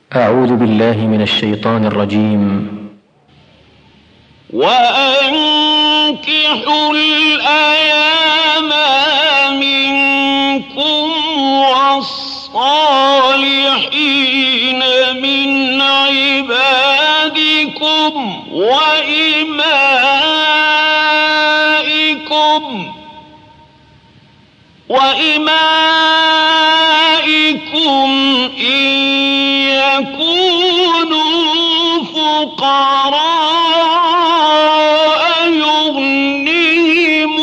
أعوذ بالله من الشيطان الرجيم. وأنكحوا الأيام منكم والصالحين من عبادكم وإمائكم إن يكونوا فقراء يغنيهم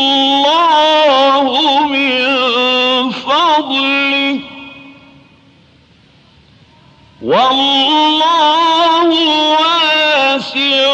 الله من فضله والله واسع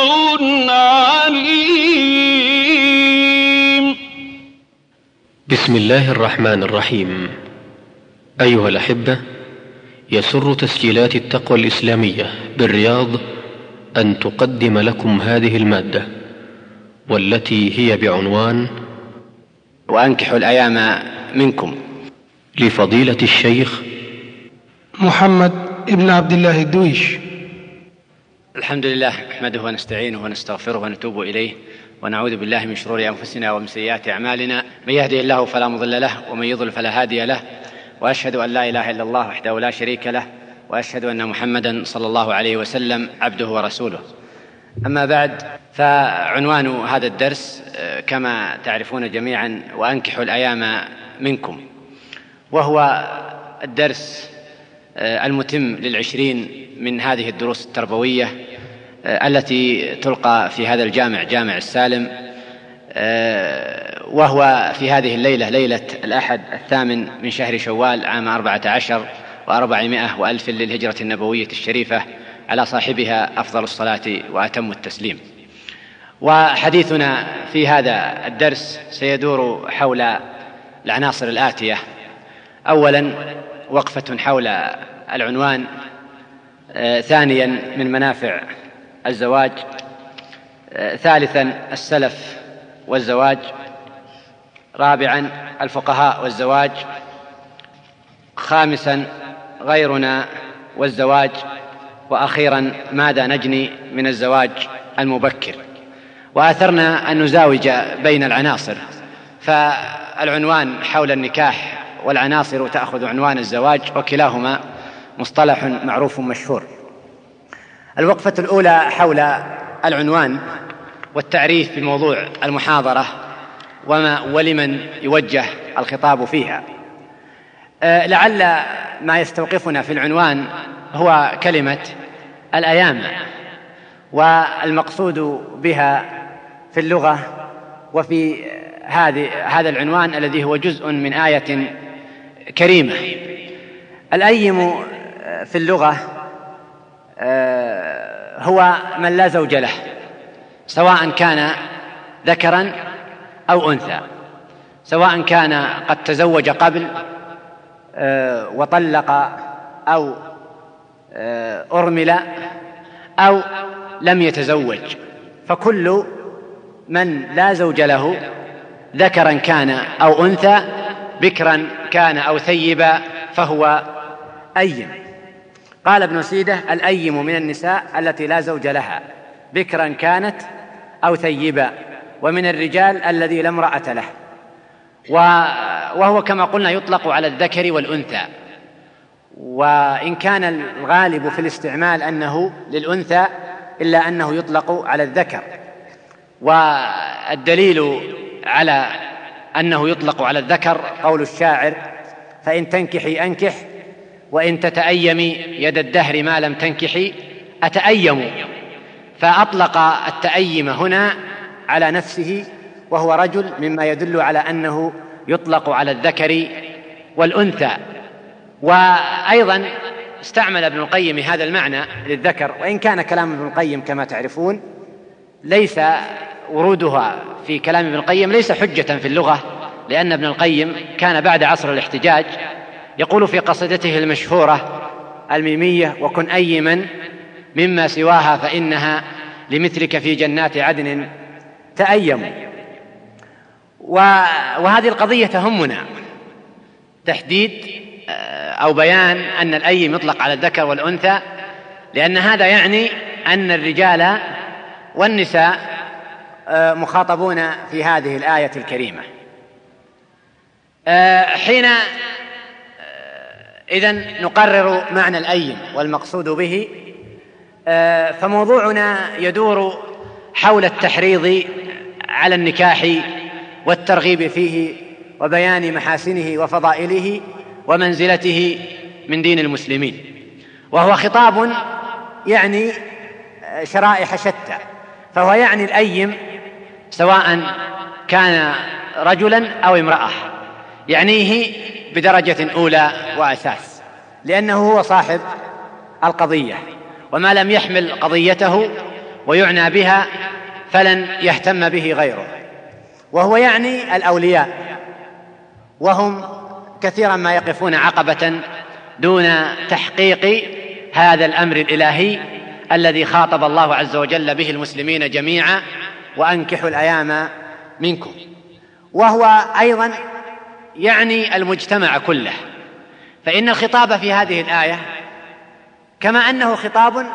عليم. بسم الله الرحمن الرحيم. أيها الأحبة، يسر تسجيلات التقوى الإسلامية بالرياض أن تقدم لكم هذه المادة، والتي هي بعنوان وأنكحوا الأيام منكم، لفضيلة الشيخ محمد ابن عبد الله الدويش. الحمد لله، نحمده ونستعينه ونستغفره ونتوب إليه، ونعوذ بالله من شرور أنفسنا ومن سيئات أعمالنا. من يهده الله فلا مضل له، ومن يضلل فلا هادي له، وأشهد أن لا إله إلا الله وحده لا شريك له، وأشهد أن محمدا صلى الله عليه وسلم عبده ورسوله. أما بعد، فعنوان هذا الدرس كما تعرفون جميعا وأنكحوا الأيام منكم، وهو الدرس المتم لل20 من هذه الدروس التربوية التي تلقى في هذا الجامع، جامع السالم، وهو في هذه الليلة، ليلة الأحد 8 من شهر شوال عام 14 و400 وألف للهجرة النبوية الشريفة، على صاحبها أفضل الصلاة وأتم التسليم. وحديثنا في هذا الدرس سيدور حول العناصر الآتية: أولا، وقفة حول العنوان. ثانيا، من منافع الزواج. ثالثا، السلف والزواج. رابعا، الفقهاء والزواج. خامسا، غيرنا والزواج. وأخيرا، ماذا نجني من الزواج المبكر. وآثرنا أن نزاوج بين العناصر، فالعنوان حول النكاح والعناصر تأخذ عنوان الزواج، وكلاهما مصطلح معروف مشهور. الوقفة الأولى حول العنوان والتعريف بموضوع المحاضرة ولمن يوجه الخطاب فيها. لعل ما يستوقفنا في العنوان هو كلمة الأيام، والمقصود بها في اللغة وفي هذا العنوان الذي هو جزء من آية كريمة. الأيم في اللغة هو من لا زوج له، سواء كان ذكرا أو أنثى، سواء كان قد تزوج قبل وطلق أو أرمل أو لم يتزوج، فكل من لا زوج له، ذكرا كان أو أنثى، بكرا كان أو ثيبا، فهو أيم. قال ابن سيدة: الأيم من النساء التي لا زوج لها، بكرا كانت أو ثيبا، ومن الرجال الذي لا امرأة له. وهو كما قلنا يطلق على الذكر والأنثى، وإن كان الغالب في الاستعمال أنه للأنثى، إلا أنه يطلق على الذكر. والدليل على أنه يطلق على الذكر قول الشاعر: فإن تنكحي أنكح، وإن تتأيمي يد الدهر ما لم تنكحي أتأيم. فأطلق التأيم هنا على نفسه، وهو رجل، مما يدل على أنه يطلق على الذكر والأنثى. وأيضا استعمل ابن القيم هذا المعنى للذكر، وإن كان كلام ابن القيم كما تعرفون ليس ورودها في كلام ابن القيم ليس حجة في اللغة، لأن ابن القيم كان بعد عصر الاحتجاج، يقول في قصيدته المشهورة الميمية: وكن أيمن مما سواها فإنها لمثلك في جنات عدن تأيم. وهذه القضية تهمنا، تحديد أو بيان أن الأيم يطلق على الذكر والأنثى، لأن هذا يعني أن الرجال والنساء مخاطبون في هذه الآية الكريمة. حين إذن نقرر معنى الأيم والمقصود به، فموضوعنا يدور حول التحريض على النكاح والترغيب فيه وبيان محاسنه وفضائله ومنزلته من دين المسلمين، وهو خطاب يعني شرائح شتى، فهو يعني الأيم سواء كان رجلا أو امرأة، يعنيه بدرجة أولى وأساس، لأنه هو صاحب القضية، وما لم يحمل قضيته ويعنى بها فلن يهتم به غيره. وهو يعني الأولياء، وهم كثيرا ما يقفون عقبة دون تحقيق هذا الأمر الإلهي الذي خاطب الله عز وجل به المسلمين جميعا: وأنكحوا الأيام منكم. وهو أيضا يعني المجتمع كله، فإن الخطاب في هذه الآية كما أنه خطاب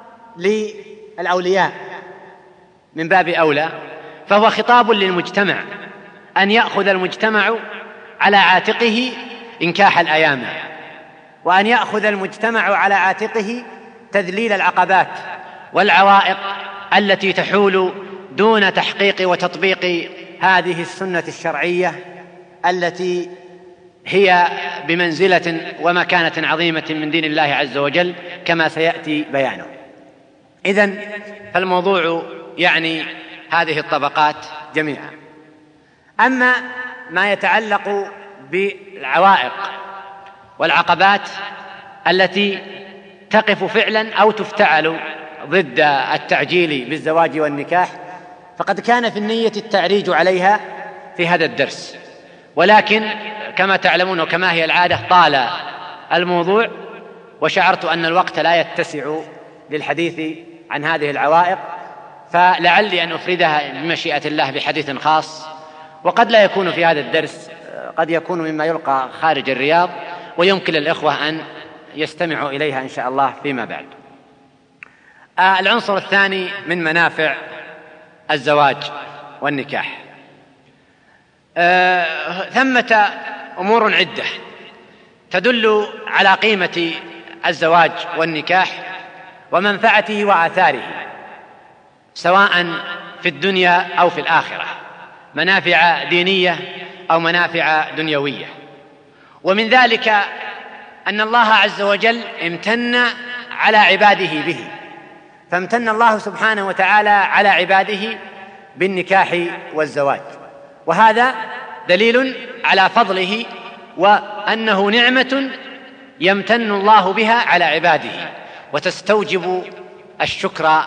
للأولياء من باب أولى، فهو خطاب للمجتمع، أن يأخذ المجتمع على عاتقه إنكاح الأيام، وأن يأخذ المجتمع على عاتقه تذليل العقبات والعوائق التي تحول دون تحقيق وتطبيق هذه السنة الشرعية التي هي بمنزلة ومكانة عظيمة من دين الله عز وجل كما سيأتي بيانه. إذن فالموضوع يعني هذه الطبقات جميعا. أما ما يتعلق بالعوائق والعقبات التي تقف فعلا أو تفتعل ضد التعجيل بالزواج والنكاح، فقد كان في النية التعريج عليها في هذا الدرس، ولكن كما تعلمون وكما هي العادة طال الموضوع، وشعرت أن الوقت لا يتسع للحديث عن هذه العوائق، فلعلي أن أفردها بمشيئة الله بحديث خاص، وقد لا يكون في هذا الدرس، قد يكون مما يلقى خارج الرياض، ويمكن للإخوة أن يستمعوا إليها إن شاء الله فيما بعد. العنصر الثاني من منافع الزواج والنكاح، ثمة أمور عدة تدل على قيمة الزواج والنكاح ومنفعته وآثاره سواء في الدنيا أو في الآخرة، منافع دينية أو منافع دنيوية. ومن ذلك أن الله عز وجل امتن على عباده به، فامتن الله سبحانه وتعالى على عباده بالنكاح والزواج، وهذا دليل على فضله وأنه نعمة يمتن الله بها على عباده وتستوجب الشكر،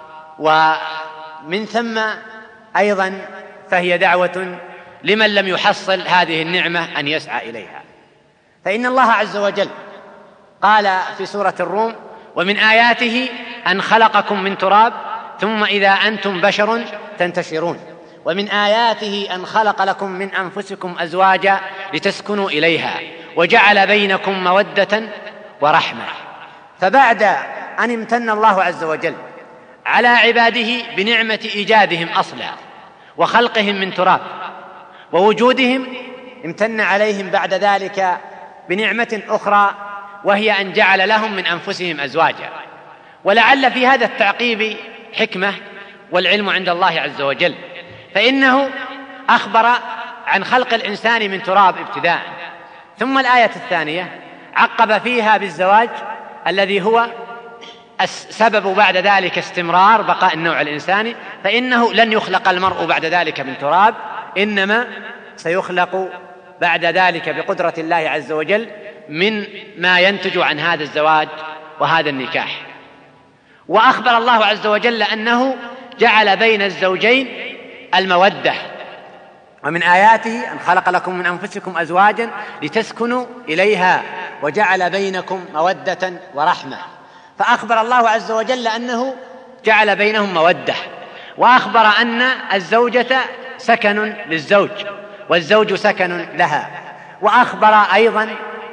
ومن ثم أيضا فهي دعوة لمن لم يحصل هذه النعمة أن يسعى إليها. فإن الله عز وجل قال في سورة الروم: ومن آياته أن خلقكم من تراب ثم إذا أنتم بشر تنتشرون، ومن آياته أن خلق لكم من أنفسكم أزواجا لتسكنوا إليها وجعل بينكم مودة ورحمة. فبعد أن امتن الله عز وجل على عباده بنعمة إيجادهم أصلا وخلقهم من تراب ووجودهم، امتن عليهم بعد ذلك بنعمة أخرى، وهي أن جعل لهم من أنفسهم أزواجا. ولعل في هذا التعقيب حكمة، والعلم عند الله عز وجل، فإنه أخبر عن خلق الإنسان من تراب ابتداء، ثم الآية الثانية عقب فيها بالزواج الذي هو السبب بعد ذلك استمرار بقاء النوع الإنساني، فإنه لن يخلق المرء بعد ذلك من تراب، إنما سيخلق بعد ذلك بقدرة الله عز وجل من ما ينتج عن هذا الزواج وهذا النكاح. وأخبر الله عز وجل أنه جعل بين الزوجين المودة، ومن آياته أن خلق لكم من أنفسكم أزواجا لتسكنوا إليها وجعل بينكم مودة ورحمة. فأخبر الله عز وجل أنه جعل بينهم مودة، وأخبر أن الزوجة سكن للزوج والزوج سكن لها، وأخبر أيضا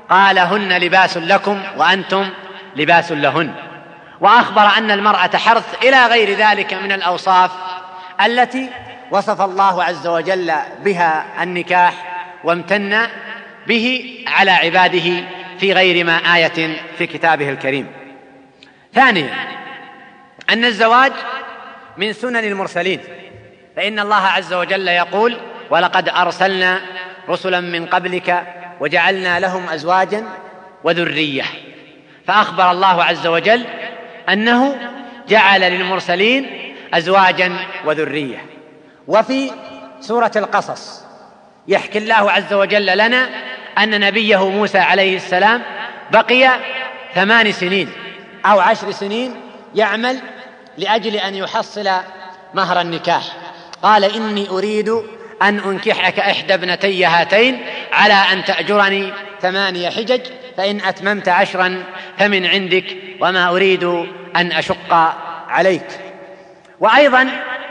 قال هن لباس لكم وأنتم لباس لهن، وأخبر أن المرأة حرث إلى غير ذلك من الأوصاف التي وصف الله عز وجل بها النكاح وامتن به على عباده في غير ما آية في كتابه الكريم. ثانيا أن الزواج من سنن المرسلين، فإن الله عز وجل يقول ولقد أرسلنا رسلا من قبلك وجعلنا لهم أزواجا وذرية، فأخبر الله عز وجل أنه جعل للمرسلين أزواجا وذرية. وفي سورة القصص يحكي الله عز وجل لنا أن نبيه موسى عليه السلام بقي 8 سنين أو 10 سنين يعمل لأجل أن يحصل مهر النكاح. قال إني أريد أن أنكحك إحدى ابنتي هاتين على أن تأجرني 8 حجج فإن أتممت 10 فمن عندك وما أريد أن أشق عليك. وأيضا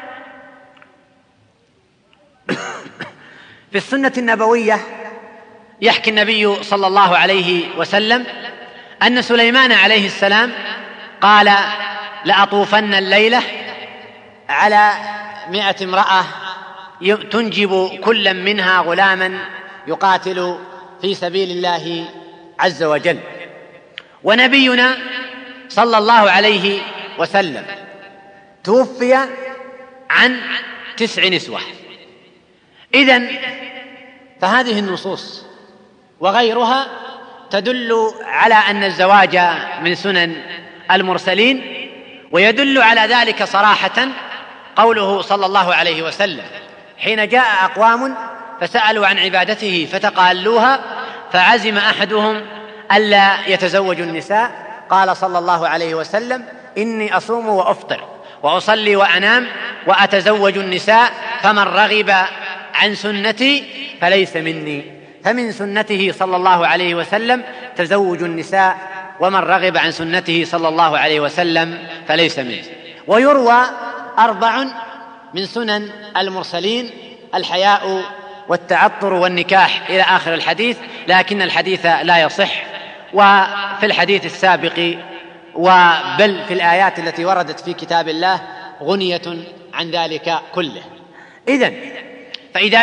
في السنة النبوية يحكي النبي صلى الله عليه وسلم أن سليمان عليه السلام قال لأطوفن الليلة على 100 امرأة تنجب كل منها غلاما يقاتل في سبيل الله عز وجل. ونبينا صلى الله عليه وسلم توفي عن 9 نسوة. إذن فهذه النصوص وغيرها تدل على أن الزواج من سنن المرسلين، ويدل على ذلك صراحة قوله صلى الله عليه وسلم حين جاء أقوام فسألوا عن عبادته فتقالوها فعزم أحدهم ألا يتزوج النساء، قال صلى الله عليه وسلم إني أصوم وأفطر وأصلي وأنام وأتزوج النساء فمن رغب عن سنتي فليس مني. فمن سنته صلى الله عليه وسلم تزوج النساء، ومن رغب عن سنته صلى الله عليه وسلم فليس منه. ويروى 4 من سنن المرسلين: الحياء والتعطر والنكاح إلى آخر الحديث، لكن الحديث لا يصح. وفي الحديث السابق وبل في الآيات التي وردت في كتاب الله غنية عن ذلك كله. إذن فإذا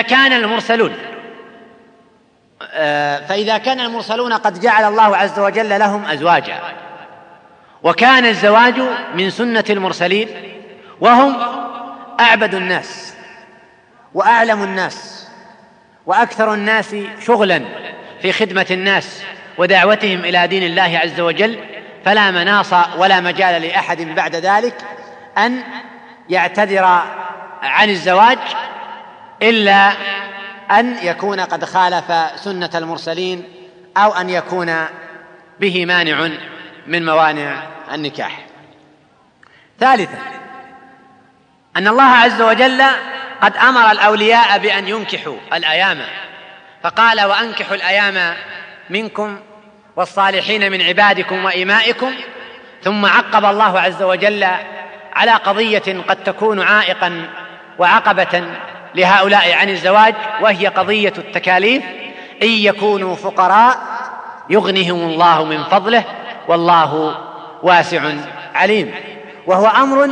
كان المرسلون قد جعل الله عز وجل لهم أزواجا، وكان الزواج من سنة المرسلين وهم أعبد الناس وأعلم الناس وأكثر الناس شغلا في خدمة الناس ودعوتهم إلى دين الله عز وجل، فلا مناص ولا مجال لأحد بعد ذلك أن يعتذر عن الزواج إلا أن يكون قد خالف سنة المرسلين أو أن يكون به مانع من موانع النكاح. ثالثا أن الله عز وجل قد أمر الأولياء بأن ينكحوا الأيام، فقال وأنكحوا الأيام منكم والصالحين من عبادكم وإمائكم، ثم عقب الله عز وجل على قضية قد تكون عائقا وعقبة لهؤلاء عن الزواج، وهي قضية التكاليف: إن يكونوا فقراء يغنهم الله من فضله والله واسع عليم. وهو أمر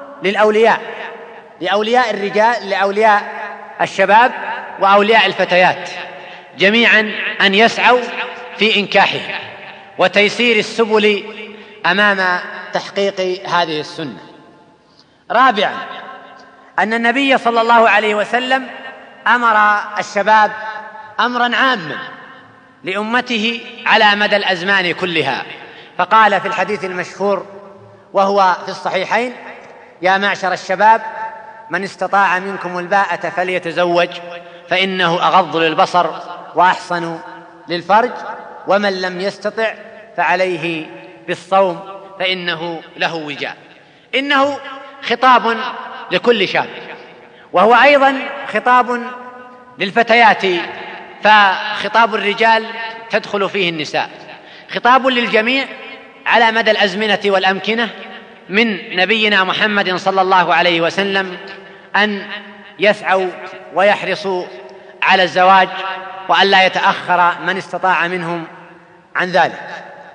لأولياء الرجال، لأولياء الشباب وأولياء الفتيات جميعا أن يسعوا في إنكاحه وتيسير السبل أمام تحقيق هذه السنة. رابعا أن النبي صلى الله عليه وسلم أمر الشباب أمرا عاما لأمته على مدى الأزمان كلها، فقال في الحديث المشهور وهو في الصحيحين: يا معشر الشباب من استطاع منكم الباءة فليتزوج فإنه أغض للبصر وأحصن للفرج، ومن لم يستطع فعليه بالصوم فإنه له وجاء. إنه خطاب لكل شاب، وهو أيضا خطاب للفتيات، فخطاب الرجال تدخل فيه النساء، خطاب للجميع على مدى الأزمنة والأمكنة، من نبينا محمد صلى الله عليه وسلم أن يسعوا ويحرصوا على الزواج، وأن لا يتأخر من استطاع منهم عن ذلك.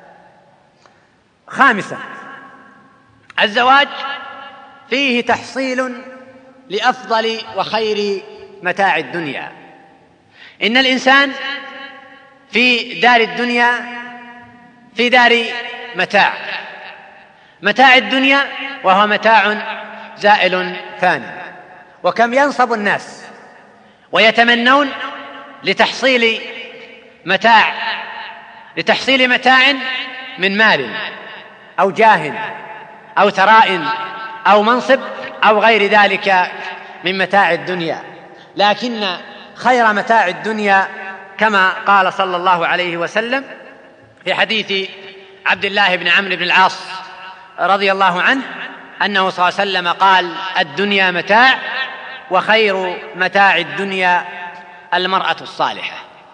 خامسا، الزواج فيه تحصيل لأفضل وخير متاع الدنيا. إن الإنسان في دار الدنيا في دار متاع الدنيا، وهو متاع زائل فانٍ. وكم ينصب الناس ويتمنون لتحصيل متاع من مال أو جاه أو ثراء أو منصب أو غير ذلك من متاع الدنيا، لكن خير متاع الدنيا كما قال صلى الله عليه وسلم في حديث عبد الله بن عمرو بن العاص رضي الله عنه أنه صلى الله عليه وسلم قال: الدنيا متاع، وخير متاع الدنيا المرأة الصالحة.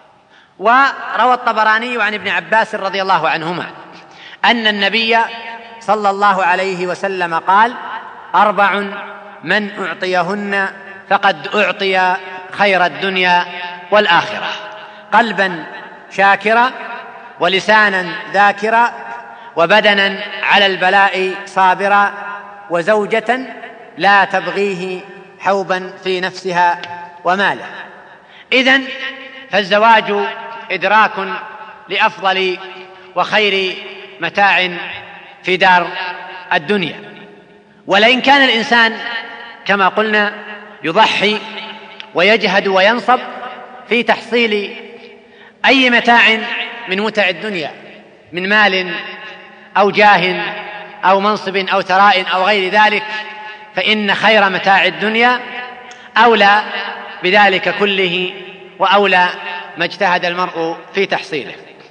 وروى الطبراني عن ابن عباس رضي الله عنهما أن النبي صلى الله عليه وسلم قال: 4 من أعطيهن فقد أعطي خير الدنيا والآخرة: قلبا شاكرا، ولسانا ذاكرا، وبدنا على البلاء صابرا، وزوجة لا تبغيه حوبا في نفسها وماله. إذن فالزواج إدراك لأفضل وخير متاع في دار الدنيا. ولئن كان الإنسان كما قلنا يضحي ويجهد وينصب في تحصيل أي متاع من متع الدنيا من مال أو جاه أو منصب أو ثراء أو غير ذلك، فإن خير متاع الدنيا أولى بذلك كله، وأولى ما اجتهد المرء في تحصيله.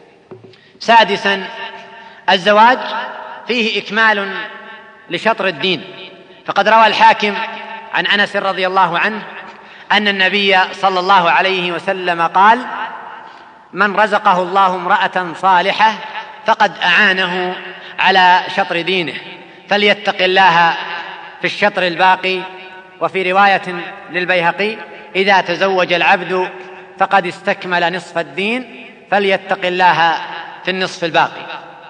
سادسا، الزواج فيه إكمال لشطر الدين. فقد روى الحاكم عن أنس رضي الله عنه أن النبي صلى الله عليه وسلم قال: من رزقه الله امرأة صالحة فقد أعانه على شطر دينه، فليتق الله في الشطر الباقي. وفي رواية للبيهقي: إذا تزوج العبد فقد استكمل نصف الدين، فليتق الله في النصف الباقي.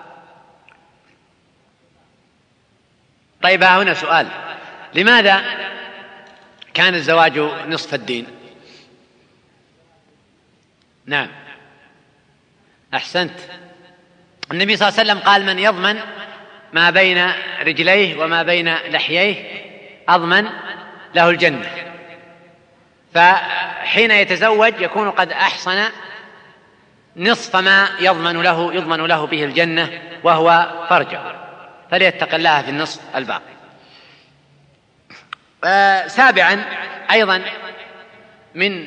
طيب، هنا سؤال: لماذا كان الزواج نصف الدين؟ نعم، أحسنت. النبي صلى الله عليه وسلم قال: من يضمن ما بين رجليه وما بين لحييه أضمن له الجنة. فحين يتزوج يكون قد أحصن نصف ما يضمن له به الجنة، وهو فرجه، فليتق الله في النصف الباقي. سابعا، أيضا من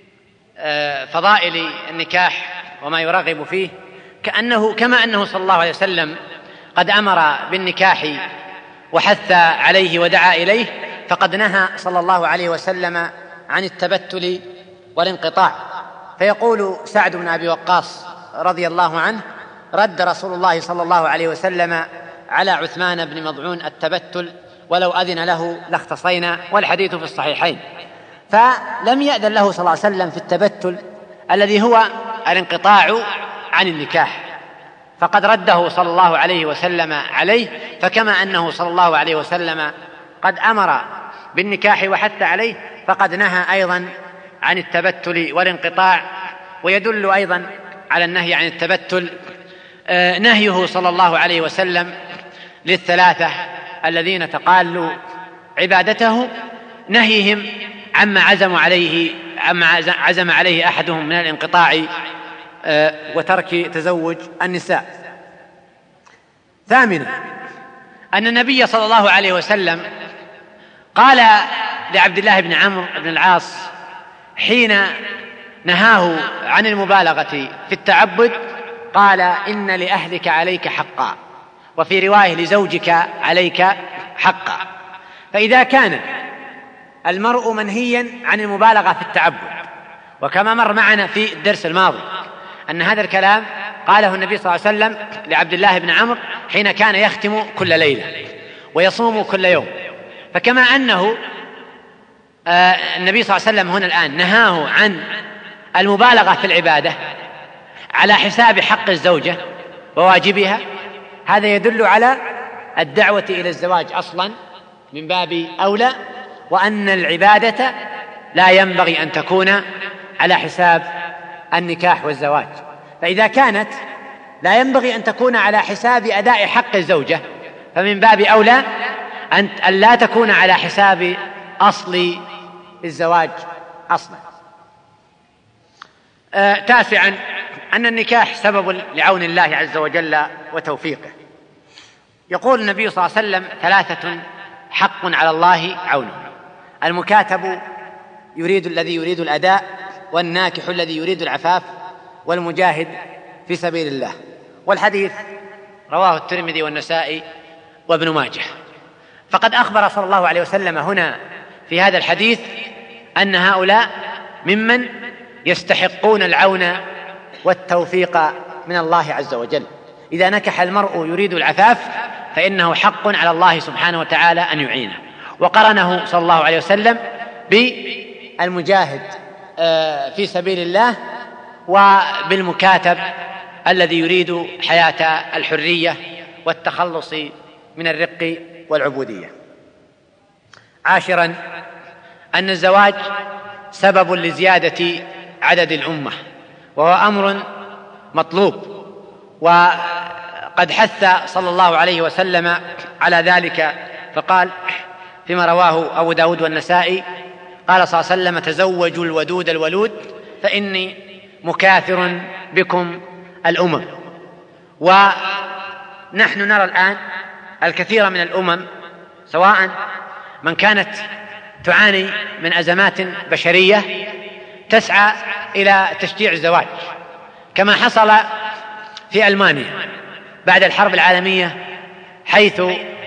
فضائل النكاح وما يرغب فيه كما أنه صلى الله عليه وسلم قد أمر بالنكاح وحث عليه ودعا إليه، فقد نهى صلى الله عليه وسلم عن التبتل والانقطاع. فيقول سعد بن أبي وقاص رضي الله عنه: رد رسول الله صلى الله عليه وسلم على عثمان بن مضعون التبتل، ولو أذن له لاختصينا، والحديث في الصحيحين. فلم يأذن له صلى الله عليه وسلم في التبتل الذي هو الانقطاع عن النكاح، فقد رده صلى الله عليه وسلم عليه. فكما أنه صلى الله عليه وسلم قد أمر بالنكاح وحث عليه، فقد نهى أيضا عن التبتل والانقطاع. ويدل أيضا على النهي عن التبتل نهيه صلى الله عليه وسلم للثلاثة الذين تقالوا عبادته، نهيهم عما عزم عليه أحدهم من الانقطاع وترك تزوج النساء. ثامنا، أن النبي صلى الله عليه وسلم قال لعبد الله بن عمرو بن العاص حين نهاه عن المبالغة في التعبد، قال: إن لأهلك عليك حقا، وفي رواية: لزوجك عليك حقا. فإذا كان المرء منهيا عن المبالغة في التعبد، وكما مر معنا في الدرس الماضي أن هذا الكلام قاله النبي صلى الله عليه وسلم لعبد الله بن عمرو حين كان يختم كل ليلة ويصوم كل يوم، فكما أنه النبي صلى الله عليه وسلم هنا الآن نهاه عن المبالغة في العبادة، على حساب حق الزوجة وواجبها، هذا يدل على الدعوة إلى الزواج أصلا من باب أولى، وأن العبادة لا ينبغي أن تكون على حساب النكاح والزواج. فإذا كانت لا ينبغي أن تكون على حساب أداء حق الزوجة، فمن باب أولى أن لا تكون على حساب أصل الزواج أصلا. تاسعا، أن النكاح سبب لعون الله عز وجل وتوفيقه. يقول النبي صلى الله عليه وسلم: 3 حق على الله عونه: المكاتب الذي يريد الأداء، والناكح الذي يريد العفاف، والمجاهد في سبيل الله. والحديث رواه الترمذي والنسائي وابن ماجه. فقد أخبر صلى الله عليه وسلم هنا في هذا الحديث أن هؤلاء ممن يستحقون العون والتوفيق من الله عز وجل. إذا نكح المرء يريد العفاف فإنه حق على الله سبحانه وتعالى أن يعينه. وقرنه صلى الله عليه وسلم بالمجاهد في سبيل الله وبالمكاتب الذي يريد حياة الحرية والتخلص من الرق والعبودية. عاشرا، أن الزواج سبب لزيادة عدد الأمة، وهو أمر مطلوب، وقد حث صلى الله عليه وسلم على ذلك، فقال فيما رواه أبو داود والنسائي قال صلى الله عليه وسلم: تزوجوا الودود الولود فإني مكاثر بكم الأمم. ونحن نرى الآن الكثير من الأمم، سواء من كانت تعاني من أزمات بشرية تسعى إلى تشجيع الزواج، كما حصل في ألمانيا بعد الحرب العالمية، حيث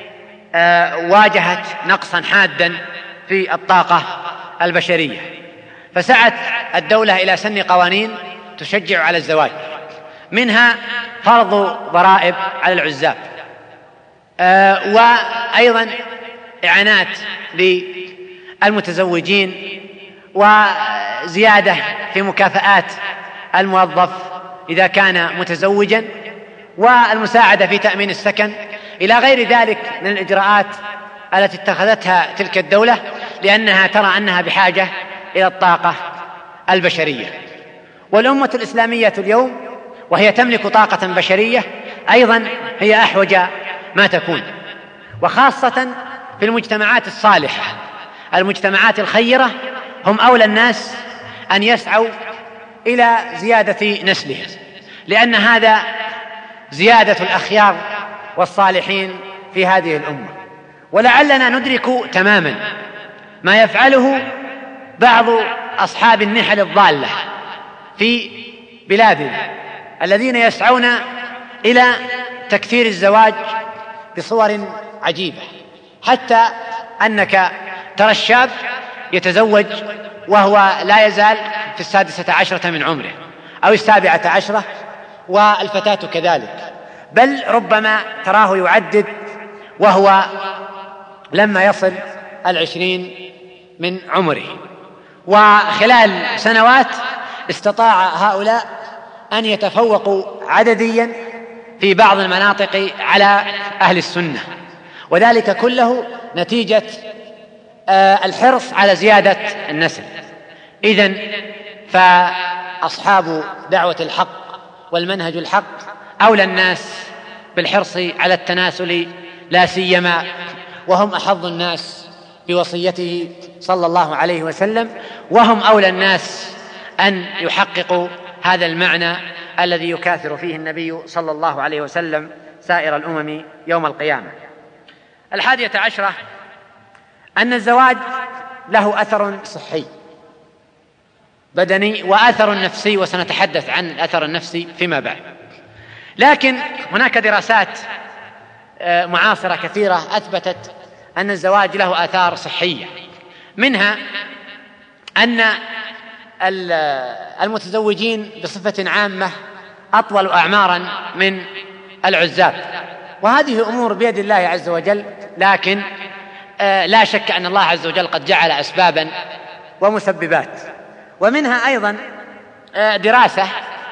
واجهت نقصا حادا في الطاقة البشرية، فسعت الدولة إلى سن قوانين تشجع على الزواج، منها فرض ضرائب على العزاب، وأيضا إعانات للمتزوجين، وزيادة في مكافآت الموظف إذا كان متزوجا، والمساعدة في تأمين السكن، إلى غير ذلك من الإجراءات التي اتخذتها تلك الدولة، لأنها ترى أنها بحاجة إلى الطاقة البشرية. والأمة الإسلامية اليوم وهي تملك طاقة بشرية أيضا هي أحوج ما تكون، وخاصة في المجتمعات الصالحة، المجتمعات الخيرة، هم أولى الناس أن يسعوا إلى زيادة نسلهم، لأن هذا زيادة الأخيار والصالحين في هذه الأمة. ولعلنا ندرك تماما ما يفعله بعض أصحاب النحل الضالة في بلادنا، الذين يسعون إلى تكثير الزواج بصور عجيبة، حتى أنك ترى الشاب يتزوج وهو لا يزال في 16 من عمره أو 17، والفتاة كذلك، بل ربما تراه يعدد وهو لما يصل 20 من عمره. وخلال سنوات استطاع هؤلاء أن يتفوقوا عدديا في بعض المناطق على أهل السنة، وذلك كله نتيجة الحرص على زيادة النسل. إذن فأصحاب دعوة الحق والمنهج الحق أولى الناس بالحرص على التناسل، لا سيما وهم أحظ الناس بوصيته صلى الله عليه وسلم، وهم أولى الناس أن يحققوا هذا المعنى الذي يكاثر فيه النبي صلى الله عليه وسلم سائر الأمم يوم القيامة. 11، أن الزواج له أثر صحي بدني وأثر نفسي، وسنتحدث عن الأثر النفسي فيما بعد. لكن هناك دراسات معاصرة كثيرة أثبتت أن الزواج له آثار صحية، منها أن المتزوجين بصفة عامة أطول أعمارا من العزاب، وهذه أمور بيد الله عز وجل، لكن لا شك أن الله عز وجل قد جعل أسبابا ومسببات. ومنها أيضا دراسة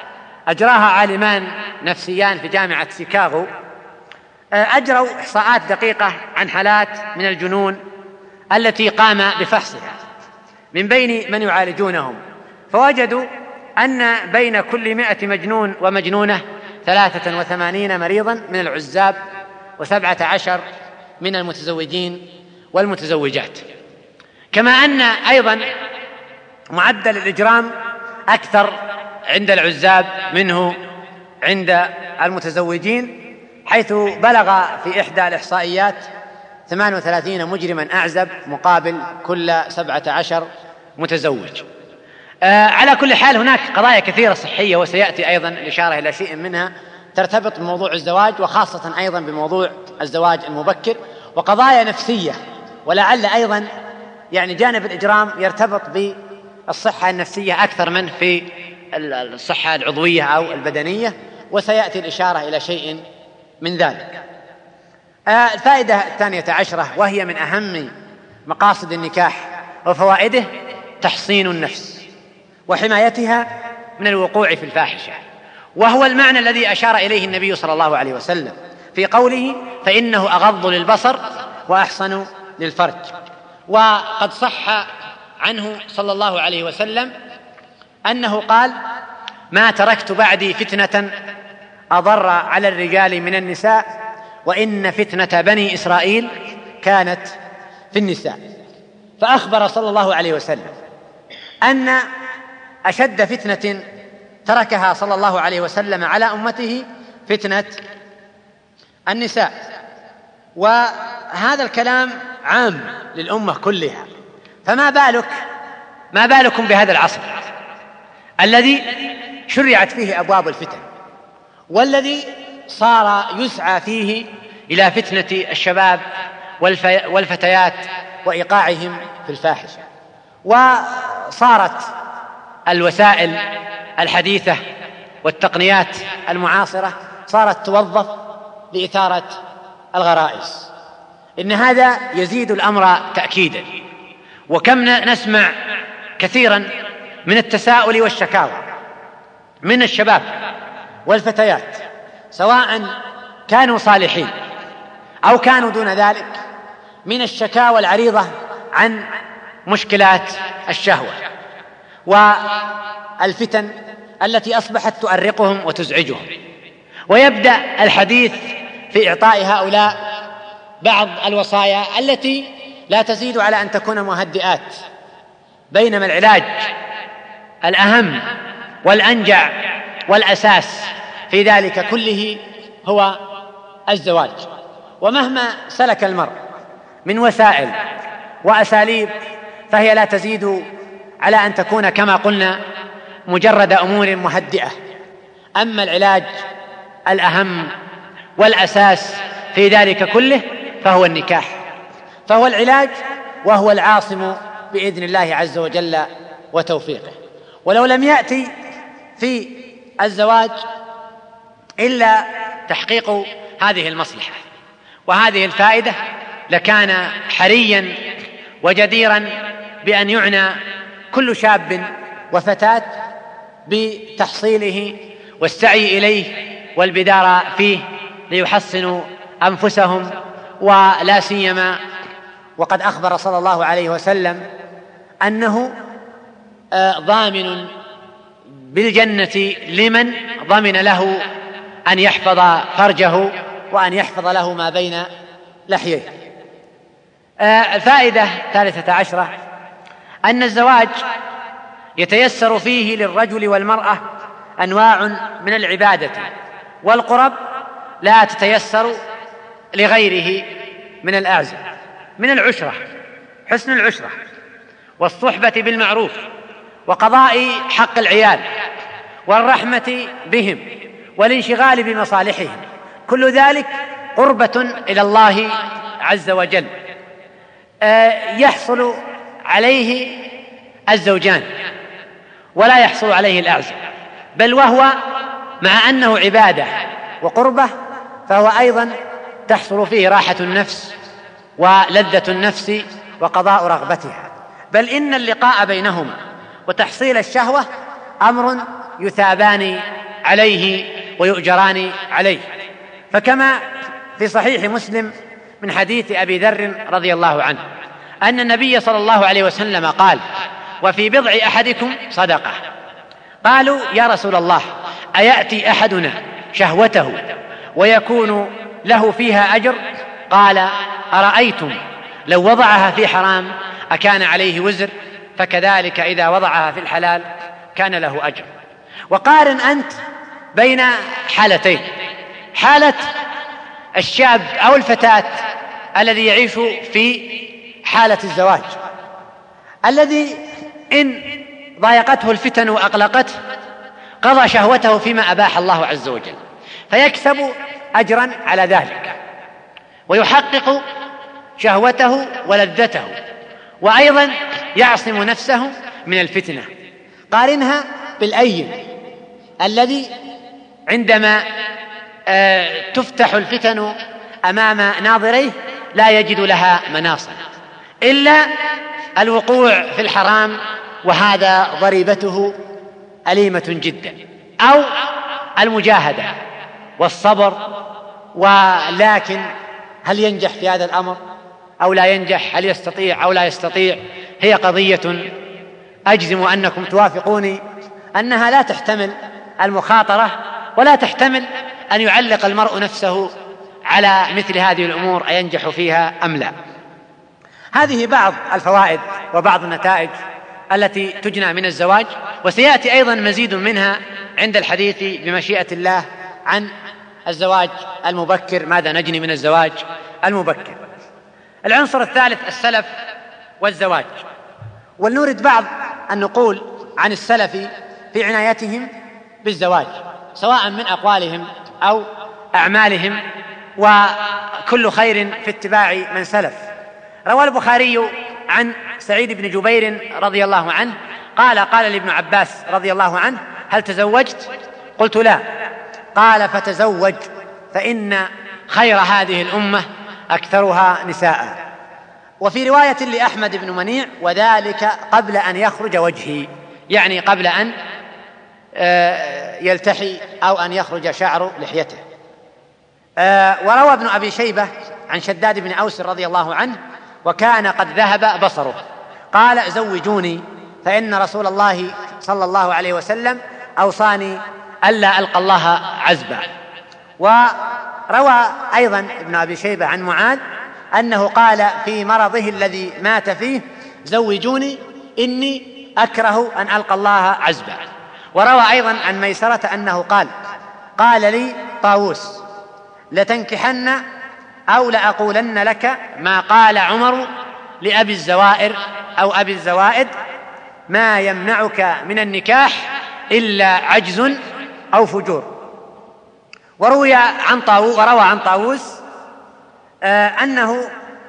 أجراها عالمان نفسيان في جامعة شيكاغو، أجروا إحصاءات دقيقة عن حالات من الجنون التي قام بفحصها من بين من يعالجونهم، فوجدوا أن بين كل 100 مجنون ومجنونة 83 مريضا من العزاب و17 من المتزوجين والمتزوجات. كما أن أيضا معدل الإجرام أكثر عند العزاب منه عند المتزوجين، حيث بلغ في إحدى الإحصائيات 38 مجرما أعزب مقابل كل 17 متزوج. على كل حال هناك قضايا كثيرة صحية، وسيأتي أيضا الإشارة إلى شيء منها ترتبط بموضوع الزواج، وخاصة أيضا بموضوع الزواج المبكر، وقضايا نفسية، ولعل أيضا يعني جانب الإجرام يرتبط بالصحة النفسية أكثر من في الصحة العضوية أو البدنية، وسيأتي الإشارة إلى شيء من ذلك. الفائدة 12 وهي من أهم مقاصد النكاح وفوائده تحصين النفس وحمايتها من الوقوع في الفاحشة، وهو المعنى الذي أشار إليه النبي صلى الله عليه وسلم في قوله فإنه أغض للبصر وأحصن للفرج. وقد صح عنه صلى الله عليه وسلم أنه قال ما تركت بعدي فتنة أضر على الرجال من النساء، وإن فتنة بني إسرائيل كانت في النساء. فأخبر صلى الله عليه وسلم أن أشد فتنة تركها صلى الله عليه وسلم على أمته فتنة النساء، وهذا الكلام عام للأمة كلها، ما بالكم بهذا العصر الذي شرعت فيه أبواب الفتن، والذي صار يسعى فيه إلى فتنة الشباب والفتيات وإيقاعهم في الفاحشة. وصارت الوسائل الحديثة والتقنيات المعاصرة صارت توظف لإثارة الغرائز. إن هذا يزيد الأمر تأكيدا، وكم نسمع كثيرا من التساؤل والشكاوى من الشباب والفتيات، سواء كانوا صالحين أو كانوا دون ذلك، من الشكاوى العريضة عن مشكلات الشهوة والفتن التي أصبحت تؤرقهم وتزعجهم. ويبدأ الحديث في إعطاء هؤلاء بعض الوصايا التي لا تزيد على أن تكون مهدئات، بينما العلاج الأهم والأنجع والأساس في ذلك كله هو الزواج. ومهما سلك المرء من وسائل وأساليب فهي لا تزيد على أن تكون كما قلنا مجرد أمور مهدئة. أما العلاج الأهم والأساس في ذلك كله فهو النكاح، فهو العلاج وهو العاصم بإذن الله عز وجل وتوفيقه. ولو لم يأتي في الزواج إلا تحقيق هذه المصلحة وهذه الفائدة لكان حريا وجديرا بأن يعنى كل شاب وفتاة بتحصيله والسعي إليه والبدار فيه ليحصنوا أنفسهم، ولا سيما وقد أخبر صلى الله عليه وسلم أنه ضامن بالجنة لمن ضمن له أن يحفظ فرجه وأن يحفظ له ما بين لحييه. الفائدة 13 أن الزواج يتيسر فيه للرجل والمرأة أنواع من العبادة والقرب لا تتيسر لغيره من الأعزة، من العشرة، حسن العشرة والصحبة بالمعروف وقضاء حق العيال والرحمة بهم والانشغال بمصالحهم، كل ذلك قربة إلى الله عز وجل يحصل عليه الزوجان ولا يحصل عليه الأعزة، بل وهو مع أنه عبادة وقربة فهو أيضا تحصل فيه راحة النفس ولذة النفس وقضاء رغبتها، بل إن اللقاء بينهما وتحصيل الشهوة أمر يثابان عليه ويؤجران عليه. فكما في صحيح مسلم من حديث أبي ذر رضي الله عنه أن النبي صلى الله عليه وسلم قال: وفي بضع أحدكم صدقة. قالوا: يا رسول الله، أيأتي أحدنا شهوته ويكون له فيها أجر؟ قال: أرأيتم لو وضعها في حرام أكان عليه وزر؟ فكذلك إذا وضعها في الحلال كان له أجر. وقارن أنت بين حالتين: حالة الشاب أو الفتاة الذي يعيش في حالة الزواج، الذي إن ضايقته الفتن وأقلقته قضى شهوته فيما أباح الله عز وجل، فيكسب أجرا على ذلك ويحقق شهوته ولذته، وأيضا يعصم نفسه من الفتنة. قارنها بالأيم الذي عندما تفتح الفتن أمام ناظريه لا يجد لها مناصا إلا الوقوع في الحرام، وهذا ضريبته أليمة جدا، أو المجاهدة والصبر. ولكن هل ينجح في هذا الأمر أو لا ينجح؟ هل يستطيع أو لا يستطيع؟ هي قضية أجزم أنكم توافقوني أنها لا تحتمل المخاطرة، ولا تحتمل أن يعلق المرء نفسه على مثل هذه الأمور أينجح فيها أم لا. هذه بعض الفوائد وبعض النتائج التي تجنى من الزواج، وسيأتي أيضا مزيد منها عند الحديث بمشيئة الله عن الزواج المبكر، ماذا نجني من الزواج المبكر. العنصر الثالث: السلف والزواج. ولنورد بعض النقول عن السلف في عنايتهم بالزواج، سواء من أقوالهم أو أعمالهم، وكل خير في اتباع من سلف. روى البخاري عن سعيد بن جبير رضي الله عنه قال: قال لابن عباس رضي الله عنه: هل تزوجت؟ قلت: لا. قال: فتزوج، فإن خير هذه الأمة أكثرها نساء. وفي رواية لأحمد بن منيع: وذلك قبل أن يخرج وجهي، يعني قبل أن يلتحي أو أن يخرج شعر لحيته. وروى ابن أبي شيبة عن شداد بن أوس رضي الله عنه: وكان قد ذهب بصره، قال: زوجوني، فإن رسول الله صلى الله عليه وسلم أوصاني ألا ألقى الله عزبا. وروى أيضا ابن أبي شيبة عن معاذ أنه قال في مرضه الذي مات فيه: زوجوني إني أكره أن ألقى الله عزبا. وروى أيضا عن ميسرة أنه قال: قال لي طاووس: لتنكحن أو لأقولن لك ما قال عمر لأبي الزوائر أو أبي الزوائد: ما يمنعك من النكاح إلا عجز أو فجور. وروى عن طاووس أنه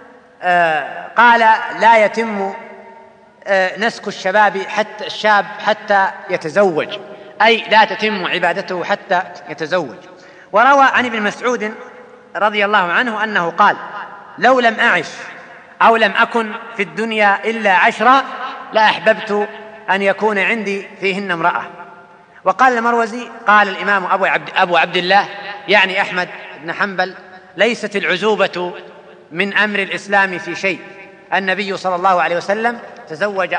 قال: لا يتم نسك الشاب حتى يتزوج، أي لا تتم عبادته حتى يتزوج. وروى عن ابن مسعود رضي الله عنه أنه قال: لو لم أعش أو لم أكن في الدنيا إلا 10 لأحببت أن يكون عندي فيهن امرأة. وقال المروزي: قال الإمام أبو عبد الله يعني أحمد بن حنبل: ليست العزوبة من أمر الإسلام في شيء. النبي صلى الله عليه وسلم تزوج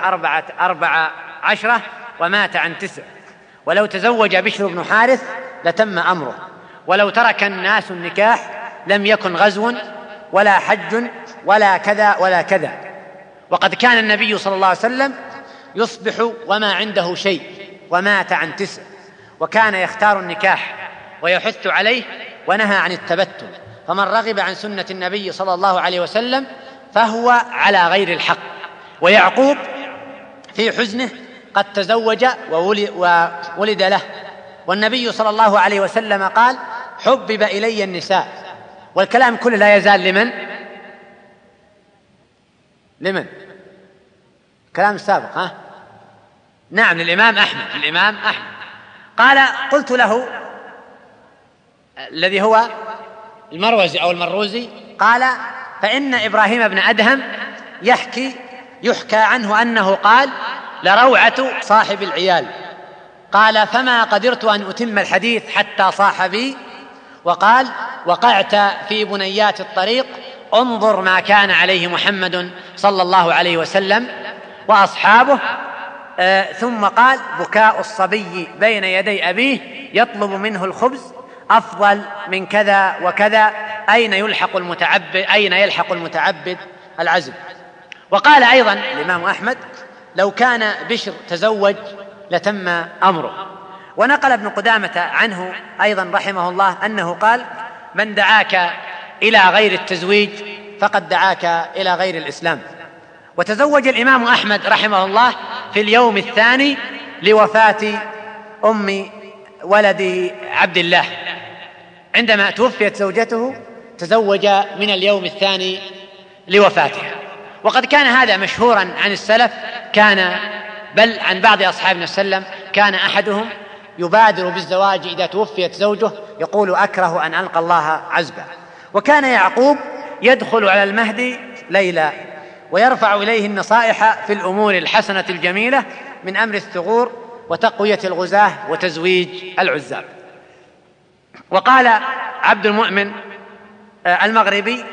14 ومات عن 9، ولو تزوج بشر بن حارث لتم أمره، ولو ترك الناس النكاح لم يكن غزو ولا حج ولا كذا ولا كذا. وقد كان النبي صلى الله عليه وسلم يصبح وما عنده شيء، ومات عن 9، وكان يختار النكاح ويحث عليه ونهى عن التبتل. فمن رغب عن سنة النبي صلى الله عليه وسلم فهو على غير الحق. ويعقوب في حزنه قد تزوج وولد له، والنبي صلى الله عليه وسلم قال: حبب إلي النساء. والكلام كله لا يزال لمن؟ كلام سابق، نعم، للإمام أحمد. قال: قلت له، الذي هو المروزي أو المروزي، قال: فإن إبراهيم بن أدهم يحكى عنه أنه قال: لروعة صاحب العيال قال: فما قدرت أن أتم الحديث حتى صاح بي وقال: وقعت في بنيات الطريق، انظر ما كان عليه محمد صلى الله عليه وسلم وأصحابه. ثم قال: بكاء الصبي بين يدي أبيه يطلب منه الخبز أفضل من كذا وكذا، أين يلحق المتعبد العزم. وقال أيضا الإمام أحمد: لو كان بشر تزوج لتم أمره. ونقل ابن قدامة عنه أيضا رحمه الله أنه قال: من دعاك إلى غير التزويج فقد دعاك إلى غير الإسلام. وتزوج الإمام أحمد رحمه الله في اليوم الثاني لوفاة أم ولده عبد الله. عندما توفيت زوجته تزوج من اليوم الثاني لوفاتها. وقد كان هذا مشهورا عن السلف، بل عن بعض أصحابنا السلم، كان أحدهم يبادر بالزواج إذا توفيت زوجه، يقول: أكره أن ألقى الله عزبا. وكان يعقوب يدخل على المهدي ليلا ويرفع إليه النصائح في الأمور الحسنة الجميلة من أمر الثغور وتقوية الغزاة وتزويج العزاب. وقال عبد المؤمن المغربي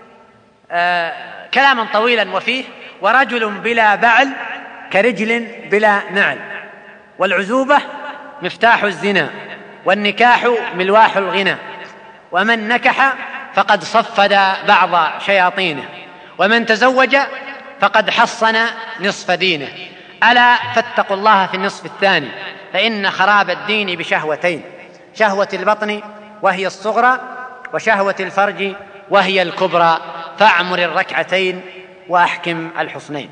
كلاما طويلا وفيه: ورجل بلا بعل كرجل بلا نعل، والعزوبة مفتاح الزنا، والنكاح ملواح الغنى، ومن نكح فقد صفد بعض شياطينه، ومن تزوج فقد حصن نصف دينه. ألا فاتقوا الله في النصف الثاني، فإن خراب الدين بشهوتين: شهوة البطن وهي الصغرى، وشهوة الفرج وهي الكبرى، فاعمر الركعتين وأحكم الحصنين.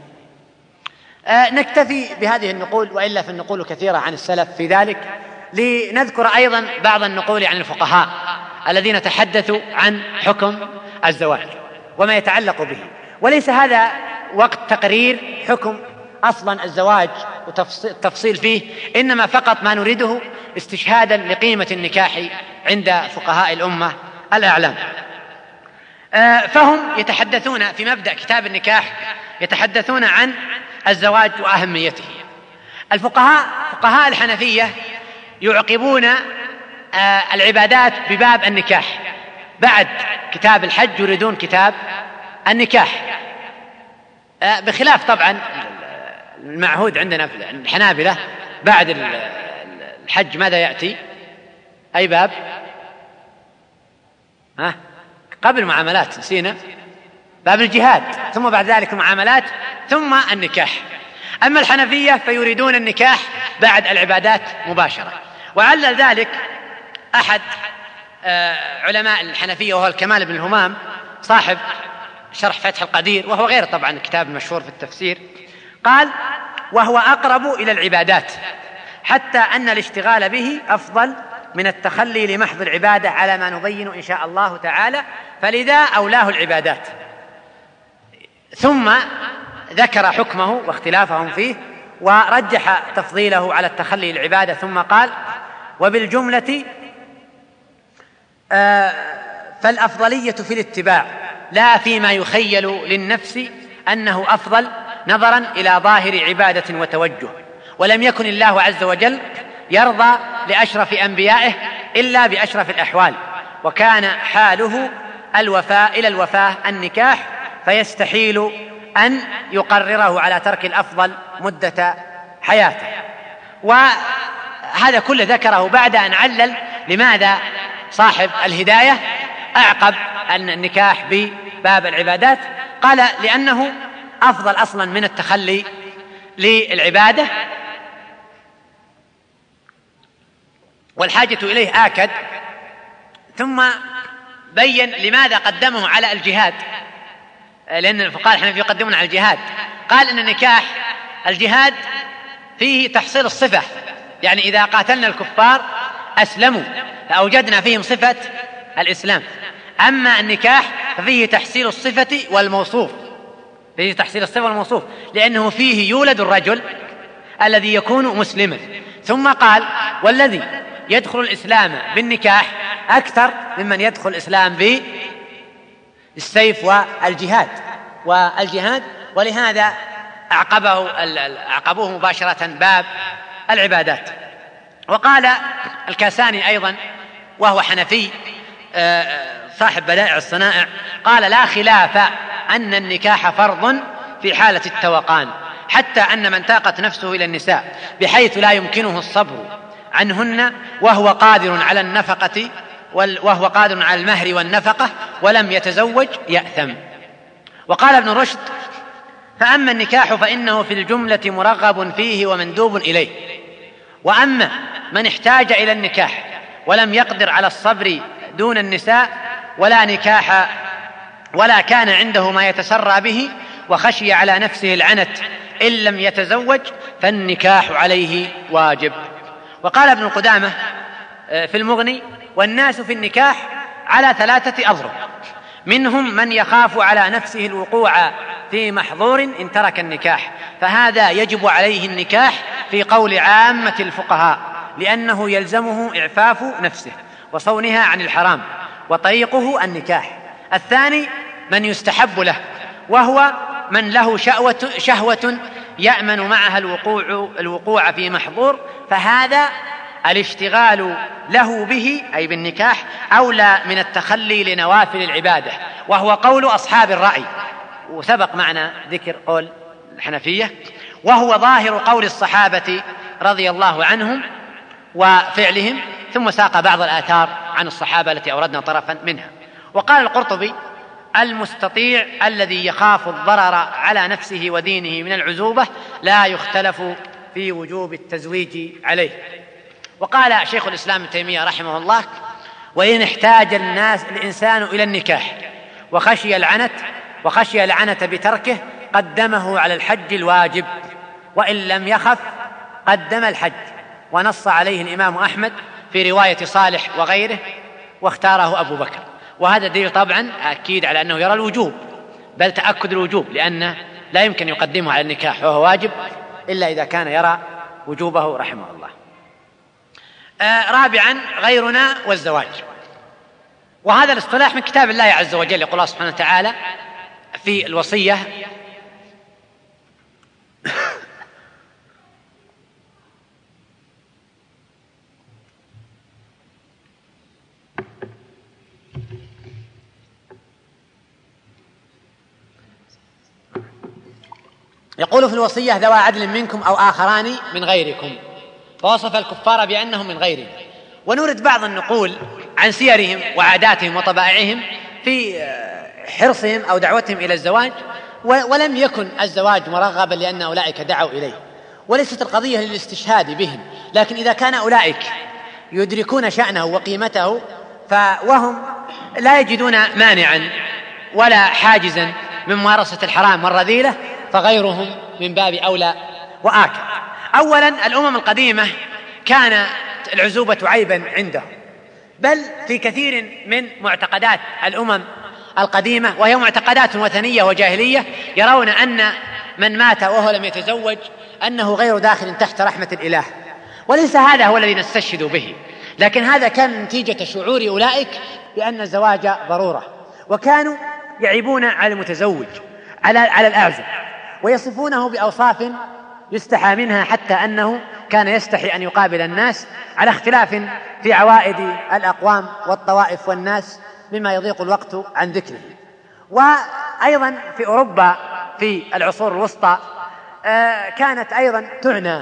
نكتفي بهذه النقول، وإلا فالنقول كثيرة عن السلف في ذلك، لنذكر أيضا بعض النقول عن الفقهاء الذين تحدثوا عن حكم الزواج وما يتعلق به. وليس هذا وقت تقرير حكم أصلا الزواج وتفصيل فيه، إنما فقط ما نريده استشهادا لقيمة النكاح عند فقهاء الأمة الأعلام. فهم يتحدثون في مبدأ كتاب النكاح، يتحدثون عن الزواج وأهميته. فقهاء الحنفية يعقبون العبادات بباب النكاح، بعد كتاب الحج يريدون كتاب النكاح، بخلاف طبعا المعهود عندنا في الحنابلة. بعد الحج ماذا يأتي؟ أي باب؟ قبل المعاملات نسينا، باب الجهاد، ثم بعد ذلك المعاملات، ثم النكاح. أما الحنفية فيريدون النكاح بعد العبادات مباشرة. وعلل ذلك أحد علماء الحنفية وهو الكمال بن الهمام صاحب شرح فتح القدير، وهو غير طبعا الكتاب المشهور في التفسير، قال: وهو أقرب إلى العبادات، حتى أن الاشتغال به أفضل من التخلي لمحض العبادة، على ما نبين إن شاء الله تعالى، فلذا أولاه العبادات. ثم ذكر حكمه واختلافهم فيه، ورجح تفضيله على التخلي للعبادة، ثم قال: وبالجملة فالأفضلية في الاتباع، لا فيما يخيل للنفس أنه أفضل نظرا إلى ظاهر عبادة وتوجه. ولم يكن الله عز وجل يرضى لأشرف أنبيائه إلا بأشرف الأحوال، وكان حاله الوفاء إلى الوفاة النكاح، فيستحيل أن يقرره على ترك الأفضل مدة حياته. وهذا كله ذكره بعد أن علل لماذا صاحب الهداية أعقب أن النكاح بباب العبادات. قال: لأنه أفضل أصلا من التخلي للعبادة، والحاجة إليه آكد. ثم بين لماذا قدمه على الجهاد، لأن الفقهاء الحنفية يقدمون على الجهاد. قال إن النكاح الجهاد فيه تحصيل الصفة، يعني إذا قاتلنا الكفار أسلموا فأوجدنا فيهم صفة الإسلام. أما النكاح ففيه تحصيل الصفة والموصوف، فيه تحصيل الصفة والموصوف، لأنه فيه يولد الرجل الذي يكون مسلما. ثم قال: والذي يدخل الإسلام بالنكاح أكثر ممن يدخل الإسلام بالسيف والجهاد، ولهذا أعقبوه مباشرة باب العبادات. وقال الكاساني أيضا وهو حنفي صاحب بدائع الصنائع، قال: لا خلاف أن النكاح فرض في حالة التوقان، حتى أن من تاقت نفسه إلى النساء بحيث لا يمكنه الصبر عنهن وهو قادر على النفقة وهو قادر على المهر والنفقة ولم يتزوج يأثم. وقال ابن رشد: فأما النكاح فإنه في الجملة مرغب فيه ومندوب إليه، وأما من احتاج إلى النكاح ولم يقدر على الصبر دون النساء ولا نكاح ولا كان عنده ما يتسرى به وخشي على نفسه العنت إن لم يتزوج فالنكاح عليه واجب. وقال ابن قدامة في المغني: والناس في النكاح على 3 أضرب، منهم من يخاف على نفسه الوقوع في محظور إن ترك النكاح، فهذا يجب عليه النكاح في قول عامة الفقهاء، لأنه يلزمه إعفاف نفسه وصونها عن الحرام، وطريقه النكاح. الثاني من يستحب له، وهو من له شهوة يأمن معها الوقوع في محظور، فهذا الاشتغال له به أي بالنكاح أولى من التخلي لنوافل العبادة، وهو قول أصحاب الرأي، وسبق معنا ذكر قول الحنفية، وهو ظاهر قول الصحابة رضي الله عنهم وفعلهم، ثم ساق بعض الآثار عن الصحابة التي أوردنا طرفا منها. وقال القرطبي: المستطيع الذي يخاف الضرر على نفسه ودينه من العزوبة لا يختلف في وجوب التزويج عليه. وقال شيخ الإسلام ابن تيمية رحمه الله: وإن احتاج الإنسان إلى النكاح وخشي العنت بتركه قدمه على الحج الواجب، وإن لم يخف قدم الحج، ونص عليه الإمام أحمد في رواية صالح وغيره، واختاره أبو بكر. وهذا دليل طبعا أكيد على أنه يرى الوجوب، بل تأكد الوجوب، لأنه لا يمكن يقدمه على النكاح وهو واجب إلا إذا كان يرى وجوبه رحمه الله. رابعا: غيرنا والزواج. وهذا الاصطلاح من كتاب الله عز وجل، يقول الله سبحانه وتعالى في الوصية: يقول في الوصية: ذوى عدل منكم أو آخران من غيركم، فوصف الكفار بأنهم من غيره. ونورد بعض النقول عن سيرهم وعاداتهم وطبائعهم في حرصهم أو دعوتهم إلى الزواج، ولم يكن الزواج مرغبا لأن أولئك دعوا إليه، وليست القضية للاستشهاد بهم، لكن إذا كان أولئك يدركون شأنه وقيمته وهم لا يجدون مانعا ولا حاجزا من ممارسة الحرام والرذيلة، فغيرهم من باب أولى وآكد. أولا: الأمم القديمة كان العزوبة عيبا عندهم، بل في كثير من معتقدات الأمم القديمة، وهي معتقدات وثنية وجاهلية، يرون أن من مات وهو لم يتزوج أنه غير داخل تحت رحمة الإله، وليس هذا هو الذي نستشهد به، لكن هذا كان نتيجة شعور أولئك بأن الزواج ضرورة، وكانوا يعيبون على المتزوج على الأعزب، ويصفونه بأوصاف يستحى منها، حتى أنه كان يستحي أن يقابل الناس، على اختلاف في عوائد الأقوام والطوائف والناس مما يضيق الوقت عن ذكره. وأيضا في أوروبا في العصور الوسطى كانت أيضا تعنى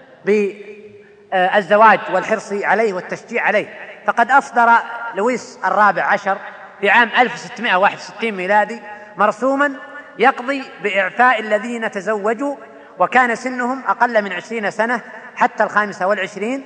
بالزواج والحرص عليه والتشجيع عليه، فقد أصدر لويس الرابع عشر في عام 1661 ميلادي مرسوما يقضي بإعفاء الذين تزوجوا وكان سنهم أقل من 20 سنة حتى 25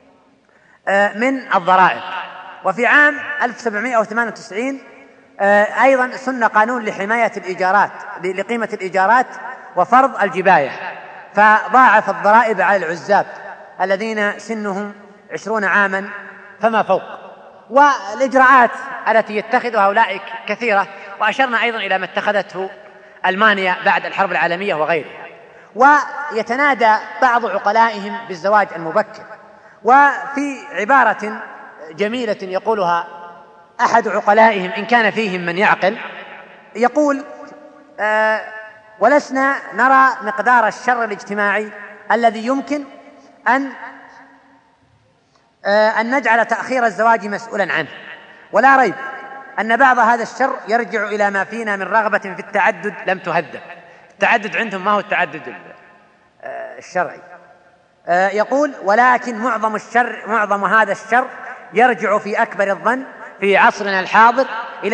من الضرائب. وفي عام 1798 أيضا سن قانون لحماية الإيجارات لقيمة الإيجارات وفرض الجباية، فضاعف الضرائب على العزاب الذين سنهم 20 عاما فما فوق. والإجراءات التي يتخذها أولئك كثيرة، وأشرنا أيضا إلى ما اتخذته ألمانيا بعد الحرب العالمية وغيرها. ويتنادى بعض عقلائهم بالزواج المبكر، وفي عبارة جميلة يقولها أحد عقلائهم إن كان فيهم من يعقل، يقول: ولسنا نرى مقدار الشر الاجتماعي الذي يمكن أن أن نجعل تأخير الزواج مسؤولا عنه، ولا ريب أن بعض هذا الشر يرجع إلى ما فينا من رغبة في التعدد لم تهذب. التعدد عندهم ما هو التعدد الشرعي. يقول: ولكن معظم هذا الشر يرجع في أكبر الظن في عصرنا الحاضر إلى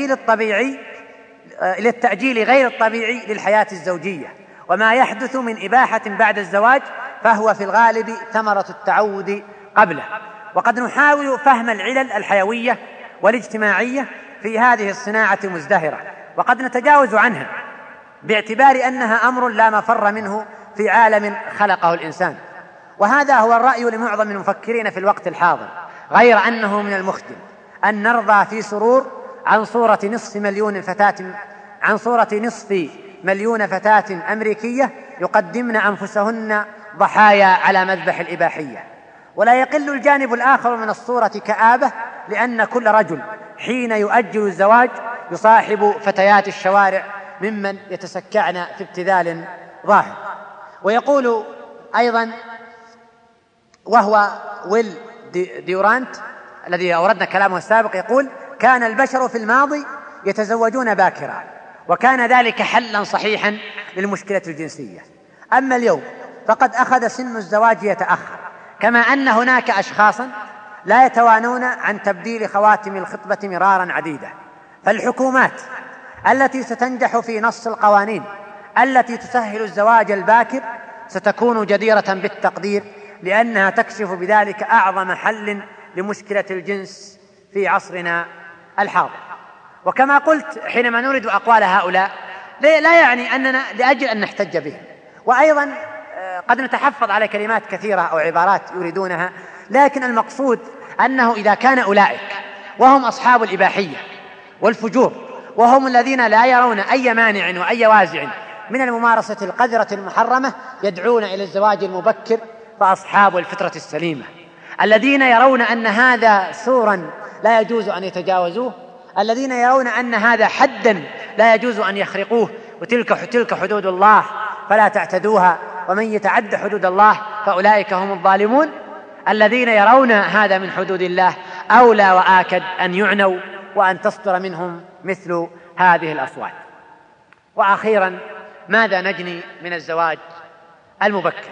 التأجيل غير الطبيعي للحياة الزوجية، وما يحدث من إباحة بعد الزواج فهو في الغالب ثمرة التعود قبله. وقد نحاول فهم العلل الحيوية والاجتماعية في هذه الصناعة المزدهرة، وقد نتجاوز عنها باعتبار أنها أمر لا مفر منه في عالم خلقه الإنسان. وهذا هو الرأي لمعظم المفكرين في الوقت الحاضر، غير أنه من المخجل أن نرضى في سرور عن صورة نصف مليون فتاة أمريكية يقدمن أنفسهن ضحايا على مذبح الإباحية. ولا يقل الجانب الآخر من الصورة كآبة، لأن كل رجل حين يؤجل الزواج يصاحب فتيات الشوارع ممن يتسكعن في ابتذال ظاهر. ويقول أيضا، وهو ويل ديورانت الذي أوردنا كلامه السابق، يقول: كان البشر في الماضي يتزوجون باكرا، وكان ذلك حلا صحيحا للمشكلة الجنسية. أما اليوم فقد أخذ سن الزواج يتأخر، كما أن هناك أشخاصا لا يتوانون عن تبديل خواتم الخطبة مرارا عديدة. فالحكومات التي ستنجح في نص القوانين التي تسهل الزواج الباكر ستكون جديرة بالتقدير، لأنها تكشف بذلك أعظم حل لمشكلة الجنس في عصرنا الحاضر. وكما قلت حينما نريد أقوال هؤلاء لا يعني أننا لأجل أن نحتج بهم، وأيضا قد نتحفظ على كلمات كثيرة أو عبارات يريدونها، لكن المقصود أنه إذا كان أولئك وهم أصحاب الإباحية والفجور، وهم الذين لا يرون أي مانع وأي وازع من الممارسة القذرة المحرمة، يدعون إلى الزواج المبكر، فأصحاب الفطرة السليمة الذين يرون أن هذا سورا لا يجوز أن يتجاوزوه، الذين يرون أن هذا حدا لا يجوز أن يخرقوه، وتلك حدود الله فلا تعتدوها، ومن يتعد حدود الله فأولئك هم الظالمون، الذين يرون هذا من حدود الله أولى وآكد أن يعنوا وأن تصدر منهم مثل هذه الأصوات. وأخيرا، ماذا نجني من الزواج المبكر؟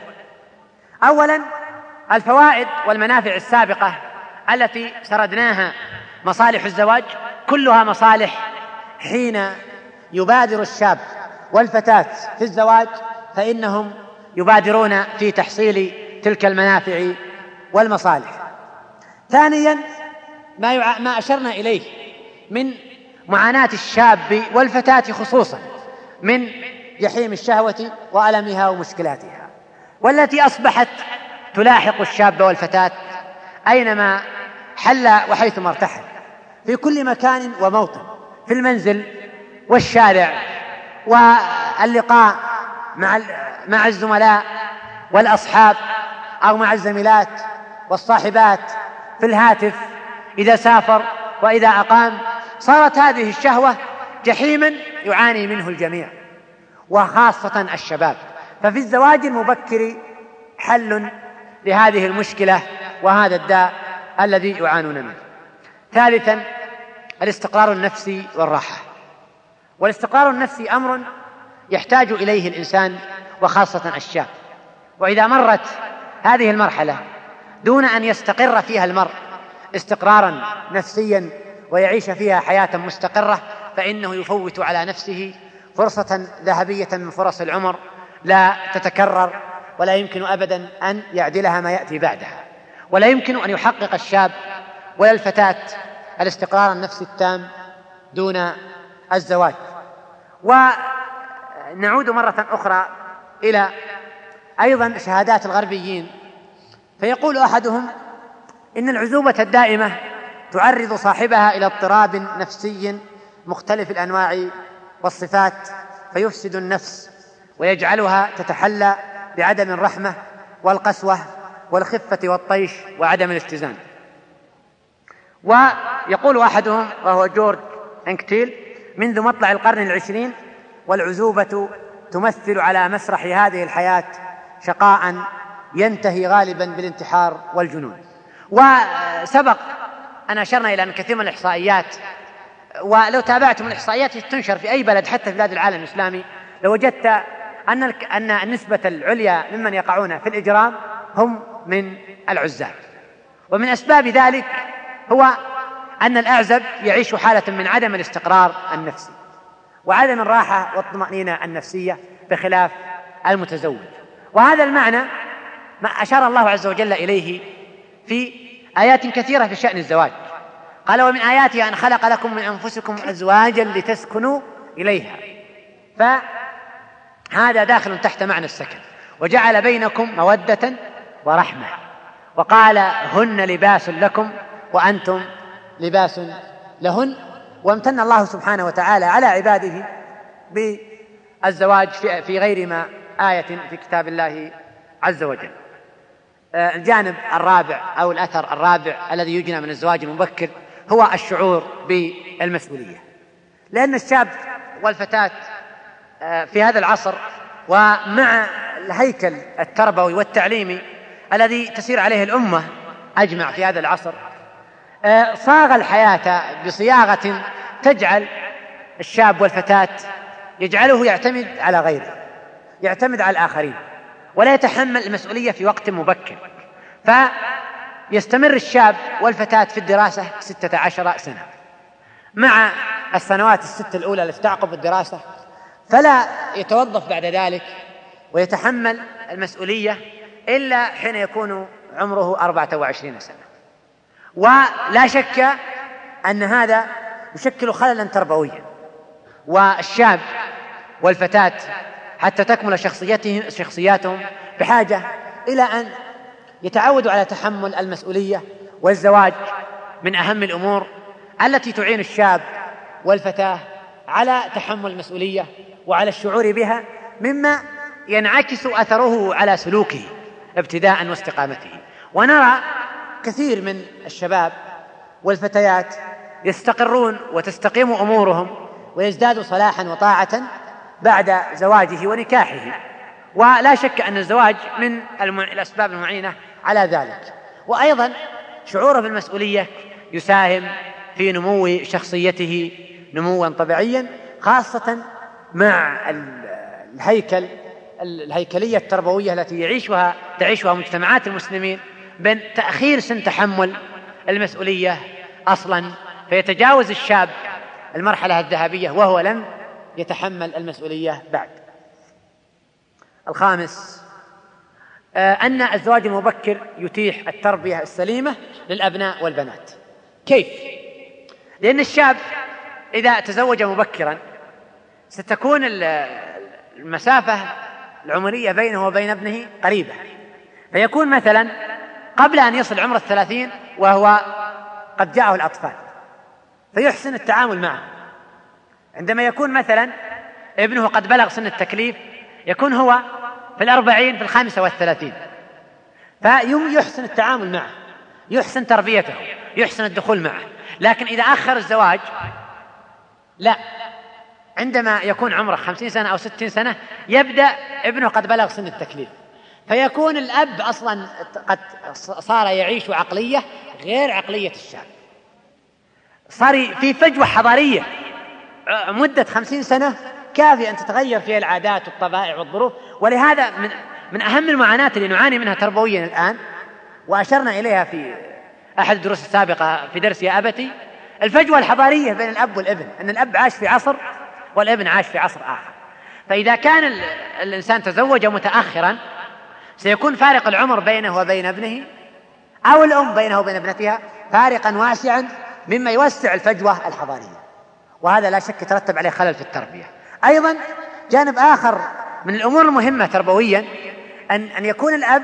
أولا، الفوائد والمنافع السابقة التي سردناها. مصالح الزواج كلها مصالح حين يبادر الشاب والفتاة في الزواج، فإنهم يبادرون في تحصيل تلك المنافع والمصالح. ثانيا، ما أشرنا إليه من معاناة الشاب والفتاة خصوصا من جحيم الشهوة وألمها ومشكلاتها، والتي أصبحت تلاحق الشاب والفتاة أينما حل وحيثما ارتحل، في كل مكان وموطن، في المنزل والشارع واللقاء مع الزملاء والأصحاب أو مع الزميلات والصاحبات، في الهاتف إذا سافر وإذا أقام. صارت هذه الشهوة جحيما يعاني منه الجميع، وخاصة الشباب. ففي الزواج المبكر حل لهذه المشكلة وهذا الداء الذي يعانون منه. ثالثا، الاستقرار النفسي والراحة. والاستقرار النفسي أمر يحتاج إليه الإنسان وخاصة الشاب، وإذا مرت هذه المرحلة دون أن يستقر فيها المرء استقرارا نفسيا ويعيش فيها حياة مستقرة، فإنه يفوت على نفسه فرصة ذهبية من فرص العمر لا تتكرر، ولا يمكن أبدا أن يعدلها ما يأتي بعدها. ولا يمكن أن يحقق الشاب ولا الفتاة الاستقرار النفسي التام دون الزواج. ونعود مرة أخرى إلى أيضا شهادات الغربيين، فيقول أحدهم إن العزوبة الدائمة تعرض صاحبها إلى اضطراب نفسي مختلف الأنواع والصفات، فيفسد النفس ويجعلها تتحلى بعدم الرحمة والقسوة والخفة والطيش وعدم الاتزان. ويقول أحدهم وهو جورج إنكتيل: منذ مطلع القرن العشرين والعزوبة تمثل على مسرح هذه الحياة شقاء ينتهي غالبا بالانتحار والجنون. وسبق أن أشرنا إلى أن كثير من الإحصائيات، ولو تابعتم الإحصائيات تنشر في أي بلد حتى في بلاد العالم الإسلامي، لوجدت أن النسبة العليا ممن يقعون في الإجرام هم من العزاب. ومن أسباب ذلك هو أن الأعزب يعيش حالة من عدم الاستقرار النفسي وعدم الراحة والطمأنينة النفسية بخلاف المتزوج. وهذا المعنى ما أشار الله عز وجل إليه في آيات كثيرة في شأن الزواج. قال: ومن آياته أن خلق لكم من أنفسكم أزواجا لتسكنوا إليها، فهذا داخل تحت معنى السكن. وجعل بينكم مودة ورحمة، وقال: هن لباس لكم وأنتم لباس لهن. وامتن الله سبحانه وتعالى على عباده بالزواج في غير ما آية في كتاب الله عز وجل. الجانب الرابع أو الأثر الرابع الذي يجنى من الزواج المبكر هو الشعور بالمسؤولية، لأن الشاب والفتاة في هذا العصر ومع الهيكل التربوي والتعليمي الذي تسير عليه الأمة أجمع في هذا العصر، صاغ الحياة بصياغة تجعل الشاب والفتاة يجعله يعتمد على غيره، يعتمد على الآخرين، ولا يتحمل المسؤولية في وقت مبكر. فيستمر الشاب والفتاة في الدراسة 16 سنة مع السنوات 6 الأولى التي تعقب الدراسة، فلا يتوظف بعد ذلك ويتحمل المسؤولية إلا حين يكون عمره 24 سنة. ولا شك أن هذا يشكل خللا تربويا، والشاب والفتاة حتى تكمل شخصياتهم بحاجة إلى أن يتعودوا على تحمل المسؤولية. والزواج من أهم الأمور التي تعين الشاب والفتاة على تحمل المسؤولية وعلى الشعور بها، مما ينعكس أثره على سلوكه ابتداء واستقامته. ونرى كثير من الشباب والفتيات يستقرون وتستقيم أمورهم ويزدادوا صلاحا وطاعة بعد زواجه ونكاحه. ولا شك أن الزواج من الأسباب المعينة على ذلك. وأيضا شعوره بالمسؤولية يساهم في نمو شخصيته نموا طبيعيا، خاصة مع الهيكلية التربوية التي تعيشها مجتمعات المسلمين، بين تأخير سن تحمل المسؤولية أصلا، فيتجاوز الشاب المرحلة الذهبية وهو لم يتحمل المسؤولية بعد. الخامس أن الزواج المبكر يتيح التربية السليمة للأبناء والبنات. كيف؟ لأن الشاب إذا تزوج مبكرا ستكون المسافة العمرية بينه وبين ابنه قريبة، فيكون مثلا قبل أن يصل عمر 30 وهو قد جاءه الأطفال، فيحسن التعامل معه. عندما يكون مثلا ابنه قد بلغ سن التكليف يكون هو في 40 في 35، فيحسن التعامل معه، يحسن تربيته، يحسن الدخول معه. لكن إذا أخر الزواج لا، عندما يكون عمره 50 سنة أو 60 سنة يبدأ ابنه قد بلغ سن التكليف، فيكون الأب أصلا قد صار يعيش عقلية غير عقلية الشاب، صار في فجوة حضارية. مدة 50 سنة كافي أن تتغير فيها العادات والطبائع والظروف. ولهذا من أهم المعاناة اللي نعاني منها تربويا الآن، وأشرنا إليها في أحد الدروس السابقة في درس يا أبتي، الفجوة الحضارية بين الأب والابن، أن الأب عاش في عصر والابن عاش في عصر آخر. فإذا كان الإنسان تزوج متأخرا سيكون فارق العمر بينه وبين ابنه، أو الأم بينه وبين ابنتها، فارقا واسعا مما يوسع الفجوة الحضارية، وهذا لا شك يترتب عليه خلل في التربية. أيضا جانب آخر من الأمور المهمة تربويا أن يكون الأب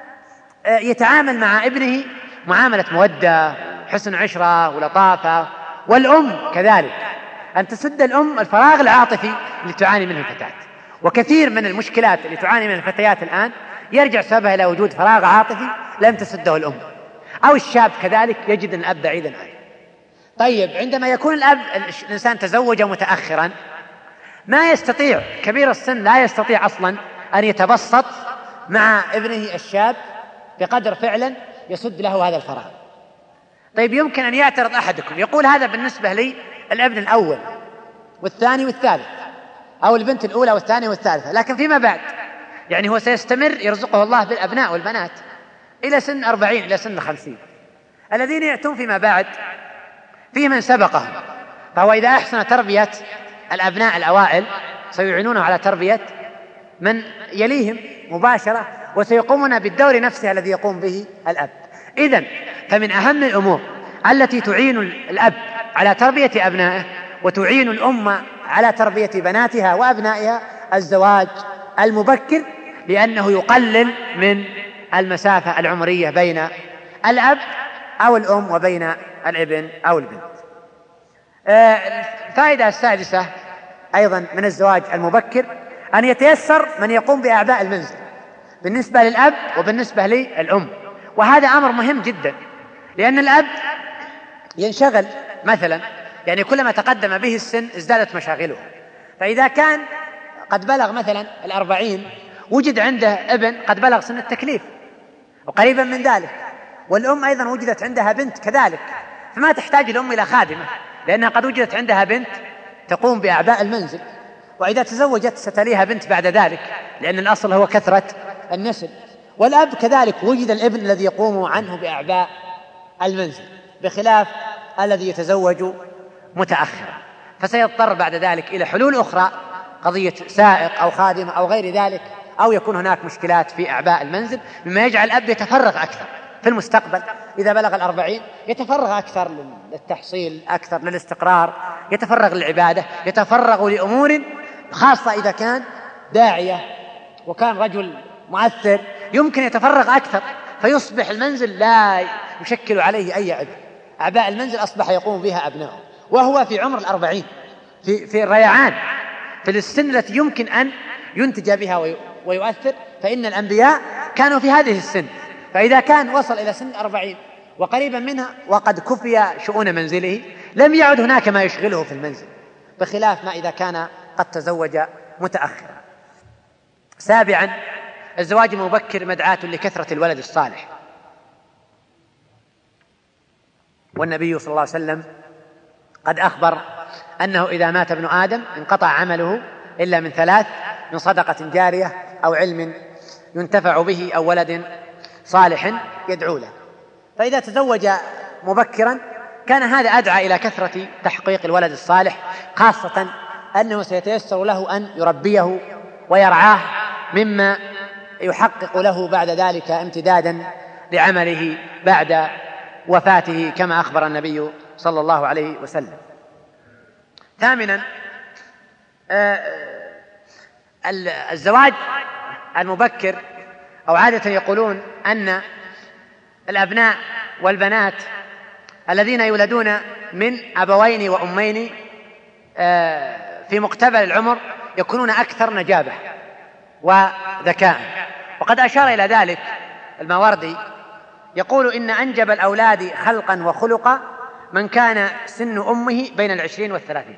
يتعامل مع ابنه معاملة مودة، حسن عشرة ولطافة، والأم كذلك أن تسد الأم الفراغ العاطفي اللي تعاني منه الفتاة. وكثير من المشكلات اللي تعاني منها الفتيات الآن يرجع سببها إلى وجود فراغ عاطفي لم تسده الأم، أو الشاب كذلك يجد أن الأب بعيدا عنه. طيب عندما يكون الإنسان تزوج متأخرا ما يستطيع، كبير السن لا يستطيع أصلا أن يتبسط مع ابنه الشاب بقدر فعلا يسد له هذا الفراغ. طيب يمكن أن يعترض أحدكم يقول هذا بالنسبة لي الابن الأول والثاني والثالث، أو البنت الأولى والثانية والثالثة، لكن فيما بعد يعني هو سيستمر يرزقه الله بالأبناء والبنات إلى سن 40 إلى سن 50. الذين يأتون فيما بعد فيه من سبقهم، فهو إذا أحسن تربية الأبناء الأوائل سيعينونه على تربية من يليهم مباشرة، وسيقومون بالدور نفسه الذي يقوم به الأب. إذن فمن أهم الأمور التي تعين الأب على تربية أبنائه وتعين الأم على تربية بناتها وأبنائها الزواج المبكر، لأنه يقلل من المسافة العمرية بين الأب أو الأم وبين الابن أو البنت. الفائدة السادسة أيضا من الزواج المبكر أن يتيسر من يقوم بأعباء المنزل بالنسبة للأب وبالنسبة للأم، وهذا أمر مهم جدا، لأن الأب ينشغل مثلا، يعني كلما تقدم به السن ازدادت مشاغله، فإذا كان قد بلغ مثلا 40 وجد عنده ابن قد بلغ سن التكليف وقريبا من ذلك، والأم أيضا وجدت عندها بنت كذلك، فما تحتاج الأم إلى خادمة لأنها قد وجدت عندها بنت تقوم بأعباء المنزل، وإذا تزوجت ستليها بنت بعد ذلك، لأن الأصل هو كثرة النسل. والأب كذلك وجد الابن الذي يقوم عنه بأعباء المنزل، بخلاف الذي يتزوج متأخرا، فسيضطر بعد ذلك إلى حلول أخرى، قضية سائق أو خادمة أو غير ذلك، أو يكون هناك مشكلات في أعباء المنزل، مما يجعل الأب يتفرغ أكثر في المستقبل. إذا بلغ 40 يتفرغ أكثر للتحصيل، أكثر للاستقرار، يتفرغ للعبادة، يتفرغ لأمور خاصة. إذا كان داعية وكان رجل مؤثر يمكن يتفرغ أكثر، فيصبح المنزل لا يشكل عليه أي عبء، أعباء المنزل أصبح يقوم بها أبنائه، وهو في عمر 40 في الريعان، في السن التي يمكن أن ينتج بها ويؤثر. فإن الأنبياء كانوا في هذه السن، فإذا كان وصل إلى سن 40 وقريبا منها وقد كفي شؤون منزله لم يعد هناك ما يشغله في المنزل، بخلاف ما إذا كان قد تزوج متأخرا. سابعا الزواج المبكر مدعاة لكثرة الولد الصالح، والنبي صلى الله عليه وسلم قد أخبر أنه إذا مات ابن آدم انقطع عمله إلا من 3: من صدقة جارية أو علم ينتفع به أو ولد صالح يدعو له. فإذا تزوج مبكرا كان هذا أدعى إلى كثرة تحقيق الولد الصالح، خاصة أنه سيتيسر له أن يربيه ويرعاه، مما يحقق له بعد ذلك امتدادا لعمله بعد وفاته كما أخبر النبي صلى الله عليه وسلم. ثامنا الزواج المبكر، أو عادة يقولون أن الأبناء والبنات الذين يولدون من أبوين وأمين في مقتبل العمر يكونون أكثر نجابة وذكاء، وقد أشار إلى ذلك الماوردي، يقول إن أنجب الأولاد خلقا وخلقا من كان سن أمه بين 20 و30.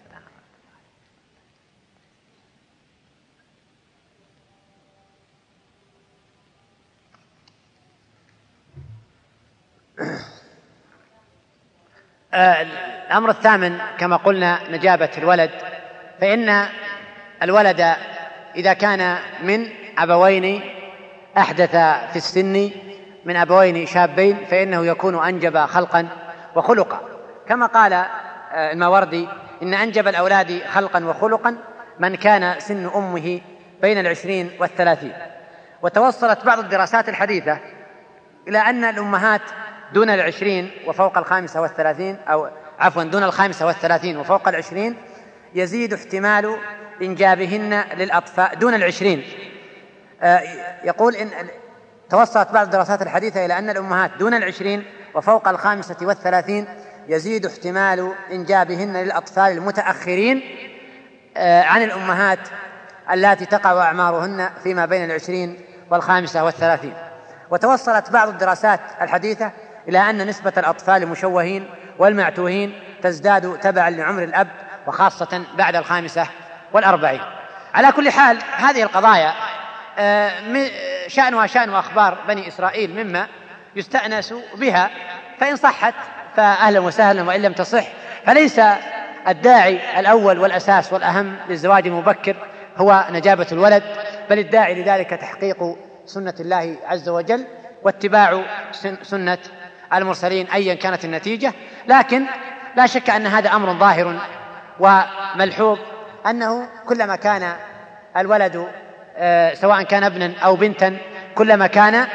الأمر الثامن كما قلنا نجابة الولد، فإن الولد إذا كان من أبوين أحدث في السن، من أبوين شابين، فإنه يكون أنجب خلقا وخلقا، كما قال الماوردي إن أنجب الأولاد خلقا وخلقا من كان سن أمه بين 20 و30. وتوصلت بعض الدراسات الحديثة إلى أن الأمهات دون 20 وفوق 35، أو عفوا دون 35 وفوق 20 يزيد احتمال إنجابهن للأطفال دون 20. يقول إن توصلت بعض الدراسات الحديثة إلى أن الأمهات دون 20 وفوق 35 يزيد احتمال إنجابهن للأطفال المتأخرين عن الأمهات التي تقع أعمارهن فيما بين 20 و35. وتوصلت بعض الدراسات الحديثة إلى أن نسبة الأطفال المشوهين والمعتوهين تزداد تبعا لعمر الأب، وخاصة بعد 45. على كل حال هذه القضايا شأنها شأن أخبار بني إسرائيل، مما يستأنس بها، فإن صحت فأهلا وسهلا، وإن لم تصح فليس الداعي الأول والأساس والأهم للزواج المبكر هو نجابة الولد، بل الداعي لذلك تحقيق سنة الله عز وجل واتباع سنة المرسلين أيا كانت النتيجة. لكن لا شك أن هذا أمر ظاهر وملحوظ، أنه كلما كان الولد سواء كان ابنا أو بنتا كلما كان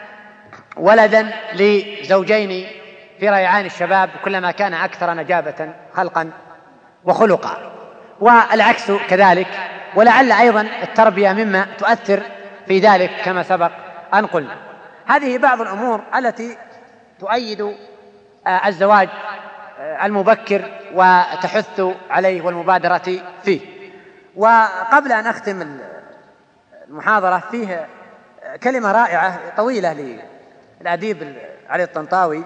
ولدا لزوجين في ريعان الشباب كلما كان أكثر نجابة خلقا وخلقا، والعكس كذلك. ولعل أيضا التربية مما تؤثر في ذلك كما سبق أن قلنا. هذه بعض الأمور التي تؤيد الزواج المبكر وتحث عليه والمبادرة فيه. وقبل أن أختم المحاضرة، فيه كلمة رائعة طويلة للأديب علي الطنطاوي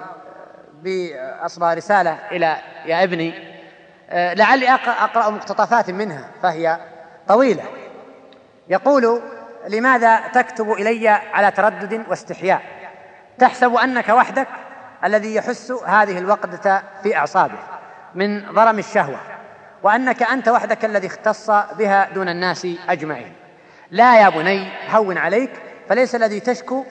بأصبح رسالة إلى يا ابني، لعلي أقرأ مقتطفات منها فهي طويلة. يقول: لماذا تكتب إلي على تردد واستحياء؟ تحسب أنك وحدك الذي يحس هذه الوقدة في أعصابه من ضرم الشهوة، وأنك أنت وحدك الذي اختص بها دون الناس أجمعين. لا يا بني، هون عليك، فليس الذي تشكو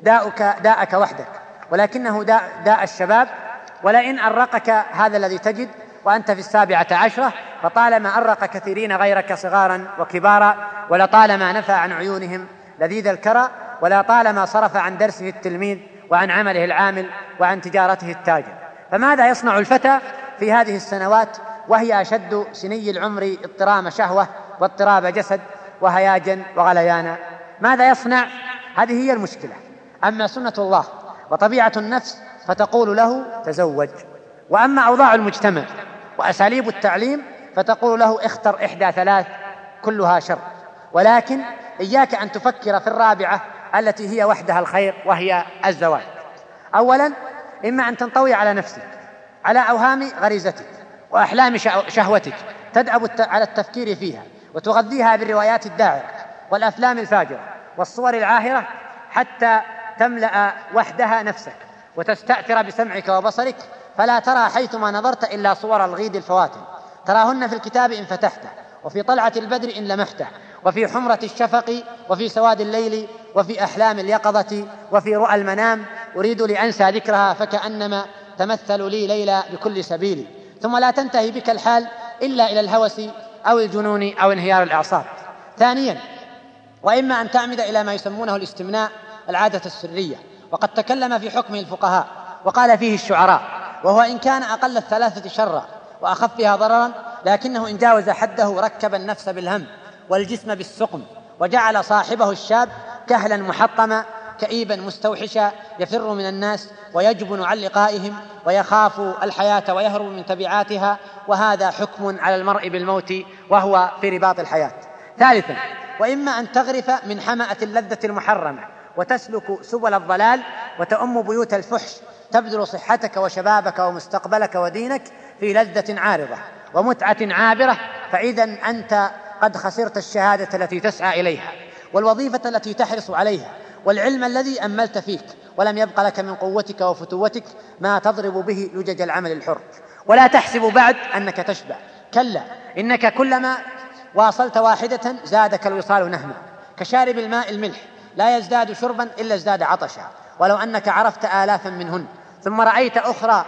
داءك وحدك، ولكنه داء الشباب. ولئن أرقك هذا الذي تجد وأنت في 17 فطالما أرق كثيرين غيرك صغارا وكبارا، ولطالما نفى عن عيونهم لذيذ الكرى، ولا طالما صرف عن درسه التلميذ وعن عمله العامل وعن تجارته التاجر. فماذا يصنع الفتى في هذه السنوات وهي أشد سني العمر اضطرام شهوة واضطراب جسد وهياجا وغليانا؟ ماذا يصنع؟ هذه هي المشكلة. أما سنة الله وطبيعة النفس فتقول له تزوج، وأما أوضاع المجتمع وأساليب التعليم فتقول له اختر إحدى 3 كلها شر. ولكن إياك أن تفكر في الرابعة التي هي وحدها الخير، وهي الزواج. أولا، إما أن تنطوي على نفسك، على أوهام غريزتك وأحلام شهوتك، تدأب على التفكير فيها وتغذيها بالروايات الداعرة والأفلام الفاجرة والصور العاهرة حتى تملأ وحدها نفسك وتستأثر بسمعك وبصرك، فلا ترى حيثما نظرت إلا صور الغيد الفواتن، تراهن في الكتاب إن فتحته، وفي طلعة البدر إن لمحته، وفي حمرة الشفق، وفي سواد الليل، وفي أحلام اليقظة، وفي رؤى المنام. أريد لأنسى ذكرها فكأنما تمثل لي ليلى بكل سبيل، ثم لا تنتهي بك الحال إلا إلى الهوس أو الجنون أو انهيار الأعصاب. ثانيا، وإما أن تعمد إلى ما يسمونه الاستمناء، العادة السرية، وقد تكلم في حكمه الفقهاء وقال فيه الشعراء: وهو إن كان أقل ال3 شرا وأخفها ضررا، لكنه إن جاوز حده ركب النفس بالهم والجسم بالسقم، وجعل صاحبه الشاب كهلا محطما كئيبا مستوحشا يفر من الناس ويجبن عن لقائهم ويخاف الحياة ويهرب من تبعاتها، وهذا حكم على المرء بالموت وهو في رباط الحياة. ثالثا، وإما أن تغرف من حمأة اللذة المحرمة وتسلك سبل الضلال وتأم بيوت الفحش، تبذل صحتك وشبابك ومستقبلك ودينك في لذة عارضة ومتعة عابرة، فإذا أنت قد خسرت الشهادة التي تسعى إليها، والوظيفة التي تحرص عليها، والعلم الذي أملت فيك، ولم يبق لك من قوتك وفتوتك ما تضرب به لجج العمل الحر. ولا تحسب بعد أنك تشبع، كلا، إنك كلما واصلت واحدة زادك الوصال نهما، كشارب الماء الملح لا يزداد شربا إلا ازداد عطشا. ولو أنك عرفت آلافا منهن ثم رأيت أخرى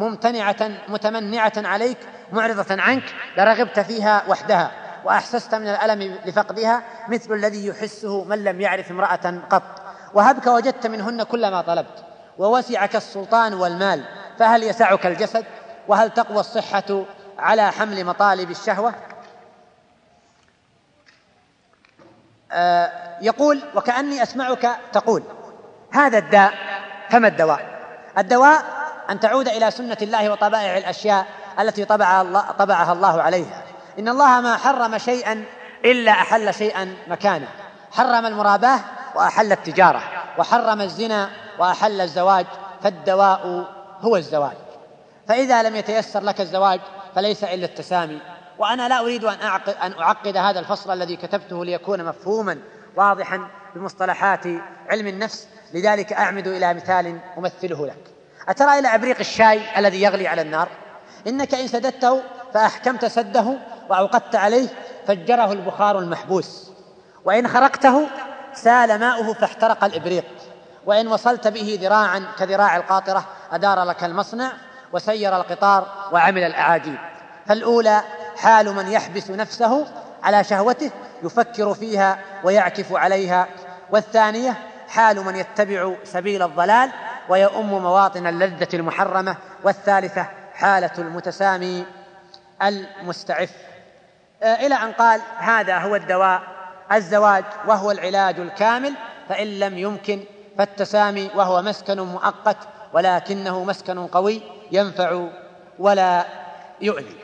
متمنعة عليك معرضة عنك لرغبت فيها وحدها، وأحسست من الألم لفقدها مثل الذي يحسه من لم يعرف امرأة قط. وهبك وجدت منهن كل ما طلبت، ووسعك السلطان والمال، فهل يسعك الجسد؟ وهل تقوى الصحة على حمل مطالب الشهوة؟ يقول: وكأني أسمعك تقول هذا الداء، فما الدواء؟ الدواء أن تعود إلى سنة الله وطبائع الأشياء التي طبعها الله عليها. إن الله ما حرم شيئا إلا أحل شيئا مكانه، حرم المراباة وأحل التجارة، وحرم الزنا وأحل الزواج، فالدواء هو الزواج. فإذا لم يتيسر لك الزواج فليس إلا التسامي. وأنا لا أريد أن أعقد هذا الفصل الذي كتبته ليكون مفهوما واضحا بمصطلحات علم النفس، لذلك أعمد إلى مثال أمثله لك. أترى إلى أبريق الشاي الذي يغلي على النار؟ إنك إن سددته فأحكمت سده وأوقدت عليه فجره البخار المحبوس، وإن خرقته سال ماؤه فاحترق الإبريق، وإن وصلت به ذراعا كذراع القاطرة أدار لك المصنع وسير القطار وعمل الأعاجيب. فالأولى حال من يحبس نفسه على شهوته يفكر فيها ويعكف عليها، والثانية حال من يتبع سبيل الضلال ويؤم مواطن اللذة المحرمة، والثالثة حالة المتسامي المستعف. إلى أن قال هذا هو الدواء الزواج وهو العلاج الكامل، فإن لم يمكن فالتسامي وهو مسكن مؤقت ولكنه مسكن قوي ينفع ولا يؤذي.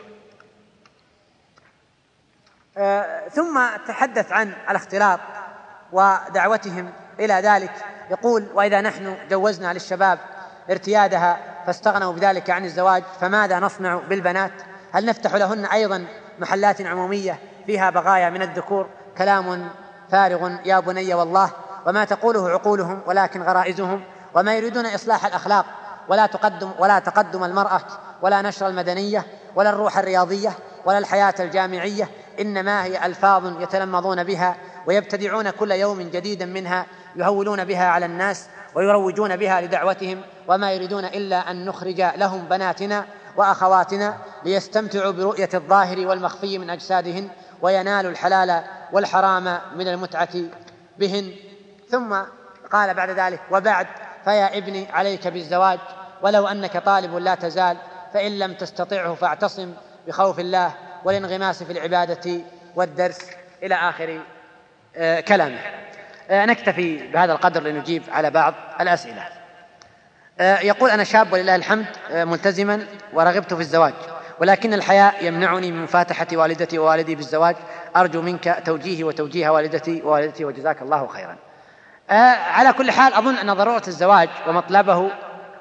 ثم تحدث عن الاختلاط ودعوتهم إلى ذلك. يقول وإذا نحن جوزنا للشباب ارتيادها فاستغنوا بذلك عن الزواج فماذا نصنع بالبنات؟ هل نفتح لهن أيضا محلات عمومية فيها بغايا من الذكور؟ كلام فارغ يا بني والله، وما تقوله عقولهم ولكن غرائزهم، وما يريدون إصلاح الأخلاق ولا تقدم المرأة ولا نشر المدنية ولا الروح الرياضية ولا الحياة الجامعية، إنما هي ألفاظ يتلمضون بها ويبتدعون كل يوم جديدا منها يهولون بها على الناس ويروجون بها لدعوتهم، وما يريدون إلا أن نخرج لهم بناتنا وأخواتنا ليستمتعوا برؤية الظاهر والمخفي من أجسادهن وينالوا الحلال والحرام من المتعة بهن. ثم قال بعد ذلك وبعد فيا ابني عليك بالزواج ولو أنك طالب لا تزال، فإن لم تستطعه فاعتصم بخوف الله والانغماس في العبادة والدرس، إلى آخر كلامه. نكتفي بهذا القدر لنجيب على بعض الأسئلة. يقول أنا شاب ولله الحمد ملتزما ورغبت في الزواج، ولكن الحياء يمنعني من مفاتحة والدتي ووالدي بالزواج، أرجو منك توجيهي وتوجيه والدتي ووالدتي وجزاك الله خيرا. على كل حال أظن أن ضرورة الزواج ومطلبه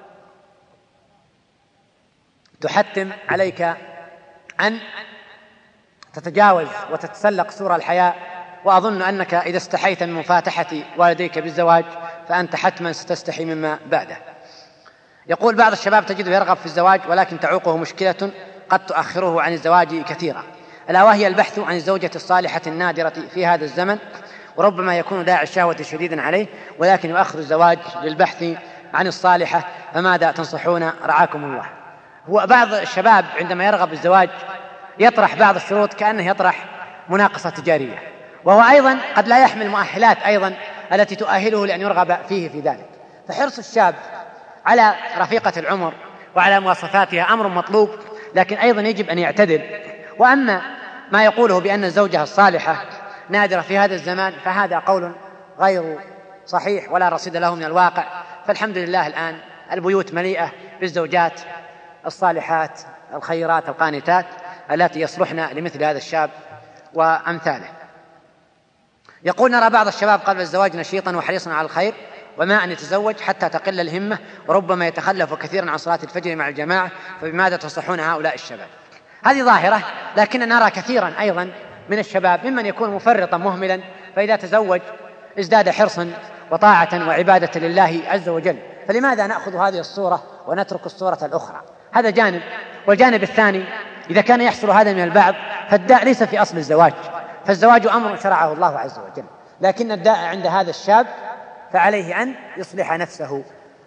تحتم عليك أن تتجاوز وتتسلق سور الحياء، وأظن أنك إذا استحيت من مفاتحة والديك بالزواج فأنت حتما ستستحي مما بعده. يقول بعض الشباب تجده يرغب في الزواج ولكن تعوقه مشكلة قد تؤخره عن الزواج كثيرا، ألا وهي البحث عن الزوجة الصالحة النادرة في هذا الزمن، وربما يكون داعي الشهوة شديدا عليه ولكن يؤخر الزواج للبحث عن الصالحة، فماذا تنصحون رعاكم الله؟ هو بعض الشباب عندما يرغب بالزواج يطرح بعض الشروط كأنه يطرح مناقصة تجارية، وهو أيضا قد لا يحمل المؤهلات أيضا التي تؤهله لأن يرغب فيه في ذلك. فحرص الشاب على رفيقة العمر وعلى مواصفاتها أمر مطلوب، لكن أيضا يجب أن يعتدل. وأما ما يقوله بأن الزوجة الصالحة نادرة في هذا الزمان فهذا قول غير صحيح ولا رصيد له من الواقع، فالحمد لله الآن البيوت مليئة بالزوجات الصالحات الخيرات القانتات التي يصلحن لمثل هذا الشاب وأمثاله. يقول نرى بعض الشباب قبل الزواج نشيطا وحريصا على الخير وما أن يتزوج حتى تقل الهمة وربما يتخلف كثيرا عن صلاة الفجر مع الجماعة، فبماذا تنصحون هؤلاء الشباب؟ هذه ظاهرة، لكن نرى كثيرا أيضا من الشباب ممن يكون مفرطا مهملا، فإذا تزوج ازداد حرصا وطاعة وعبادة لله عز وجل، فلماذا نأخذ هذه الصورة ونترك الصورة الأخرى؟ هذا جانب. والجانب الثاني إذا كان يحصل هذا من البعض فالداء ليس في أصل الزواج، فالزواج أمر شرعه الله عز وجل، لكن الداء عند هذا الشاب فعليه أن يصلح نفسه.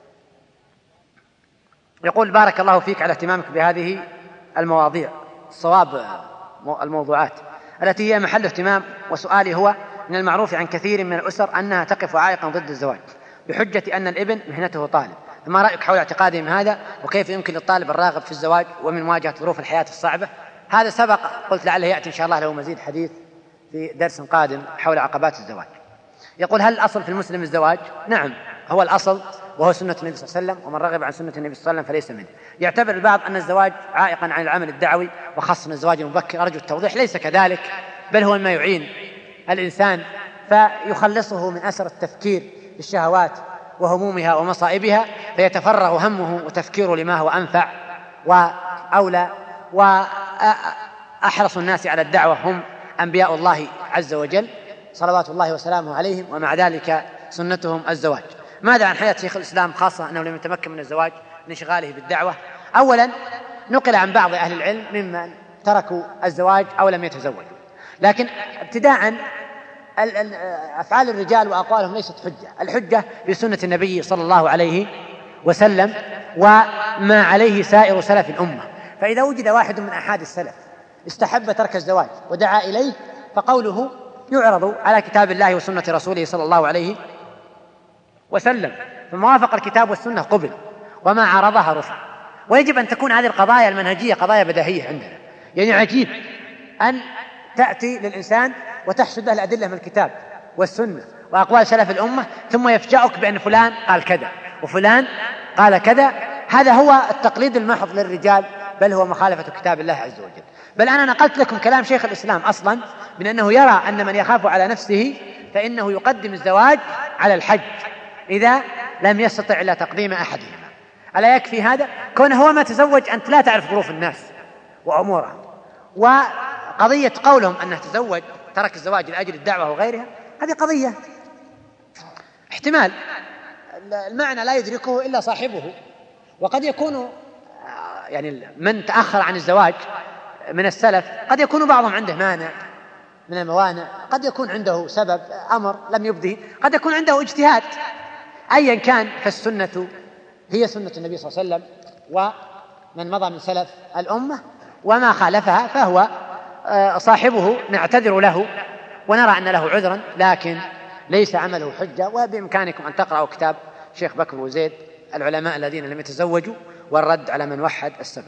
يقول بارك الله فيك على اهتمامك بهذه المواضيع، الصواب الموضوعات التي هي محل اهتمام، وسؤالي هو من المعروف عن كثير من الأسر أنها تقف عائقا ضد الزواج بحجة أن الابن مهنته طالب، فما رأيك حول اعتقادهم هذا؟ وكيف يمكن للطالب الراغب في الزواج ومن مواجهة ظروف الحياة الصعبة؟ هذا سبق قلت لعله يأتي إن شاء الله له مزيد حديث في درس قادم حول عقبات الزواج. يقول هل الأصل في المسلم الزواج؟ نعم هو الأصل، وهو سنة النبي صلى الله عليه وسلم، ومن رغب عن سنة النبي صلى الله عليه وسلم فليس منه. يعتبر البعض أن الزواج عائقا عن العمل الدعوي وخاصة الزواج المبكر، أرجو التوضيح، ليس كذلك، بل هو ما يعين الإنسان فيخلصه من أسر التفكير في الشهوات وهمومها ومصائبها، فيتفرغ همه وتفكيره لما هو أنفع وأولى. وأحرص الناس على الدعوة هم أنبياء الله عز وجل صلوات الله وسلامه عليهم، ومع ذلك سنتهم الزواج. ماذا عن حياة شيخ الإسلام، خاصة أنه لم يتمكن من الزواج لانشغاله بالدعوة؟ أولا، نقل عن بعض أهل العلم ممن تركوا الزواج أو لم يتزوجوا، لكن ابتداء أفعال الرجال وأقوالهم ليست حجة. الحجة بسنة النبي صلى الله عليه وسلم وما عليه سائر سلف الأمة. فإذا وجد واحد من أحد السلف استحب ترك الزواج ودعا إليه فقوله يعرض على كتاب الله وسنة رسوله صلى الله عليه وسلم، فما وافق الكتاب والسنة قبل وما عارضها رفض. ويجب أن تكون هذه القضايا المنهجية قضايا بديهية عندنا. يعني عجيب أن تأتي للإنسان وتحشد له الأدلة من الكتاب والسنة وأقوال سلف الأمة ثم يفجأك بأن فلان قال كذا وفلان قال كذا. هذا هو التقليد المحض للرجال، بل هو مخالفة كتاب الله عز وجل. بل أنا نقلت لكم كلام شيخ الإسلام أصلا من أنه يرى أن من يخاف على نفسه فإنه يقدم الزواج على الحج إذا لم يستطع إلا تقديم أحدهما. ألا يكفي هذا؟ كونه هو ما تزوج أنت لا تعرف ظروف الناس وأمورهم، وقضية قولهم أنه تزوج ترك الزواج لأجل الدعوة وغيرها هذه قضية احتمال المعنى لا يدركه إلا صاحبه. وقد يكون يعني من تأخر عن الزواج من السلف قد يكون بعضهم عنده مانع من الموانع، قد يكون عنده سبب أمر لم يبده، قد يكون عنده اجتهاد. أيا كان فالسنة هي سنة النبي صلى الله عليه وسلم ومن مضى من سلف الأمة، وما خالفها فهو صاحبه نعتذر له ونرى أن له عذرا، لكن ليس عمله حجة. وبإمكانكم أن تقرأوا كتاب شيخ بكر وزيد العلماء الذين لم يتزوجوا والرد على من وحد السبب.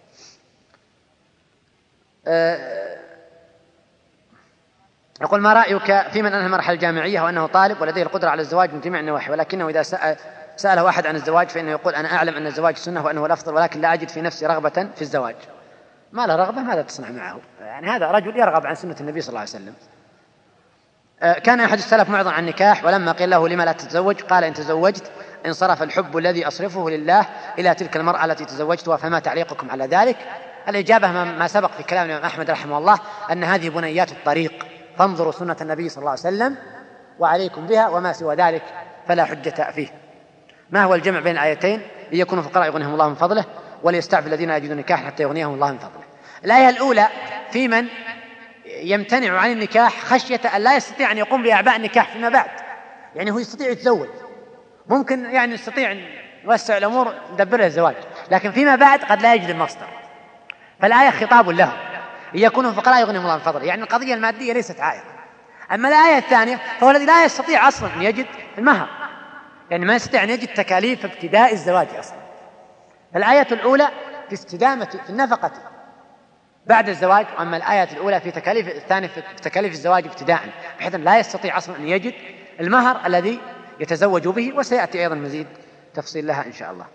يقول ما رأيك في من أنهى المرحلة الجامعية وأنه طالب ولديه القدرة على الزواج من جميع النواحي، ولكنه إذا سأله أحد عن الزواج فإنه يقول أنا أعلم أن الزواج سنة وأنه الأفضل، ولكن لا أجد في نفسي رغبة في الزواج. ما له رغبة ماذا تصنع معه؟ يعني هذا رجل يرغب عن سنة النبي صلى الله عليه وسلم. كان أحد السلف معرضا عن النكاح، ولما قيل له لما لا تتزوج قال إن تزوجت انصرف الحب الذي أصرفه لله إلى تلك المرأة التي تزوجتها، فما تعليقكم على ذلك؟ الإجابة ما سبق في كلام الإمام أحمد رحمه الله أن هذه بنيات الطريق، فانظروا سنة النبي صلى الله عليه وسلم وعليكم بها، وما سوى ذلك فلا حجة فيه. ما هو الجمع بين الآيتين؟ ليكونوا فقراء يغنيهم الله من فضله وليستعفف الذين يجدون نكاحا حتى يغنيهم الله من فضله. الآية الأولى في من يمتنع عن النكاح خشية أن لا يستطيع أن يقوم بأعباء النكاح فيما بعد. يعني هو يستطيع يتزوج، ممكن يعني يستطيع أن يوسع الأمور ندبر له الزواج، لكن فيما بعد قد لا يجد المصدر. فالآية خطاب له ليكونوا فقراء يغنيهم الله من فضله، يعني القضية المادية ليست عائقة. أما الآية الثانية فهو الذي لا يستطيع أصلا أن يجد المهر، يعني ما يستطيع أن يجد تكاليف ابتداء الزواج أصلا. الآية الأولى في استدامة في النفقة بعد الزواج، وأما الآية الأولى في تكاليف الثانية في تكاليف الزواج ابتداء، بحيث لا يستطيع أصلا أن يجد المهر الذي يتزوج به، وسيأتي أيضا مزيد تفصيل لها إن شاء الله.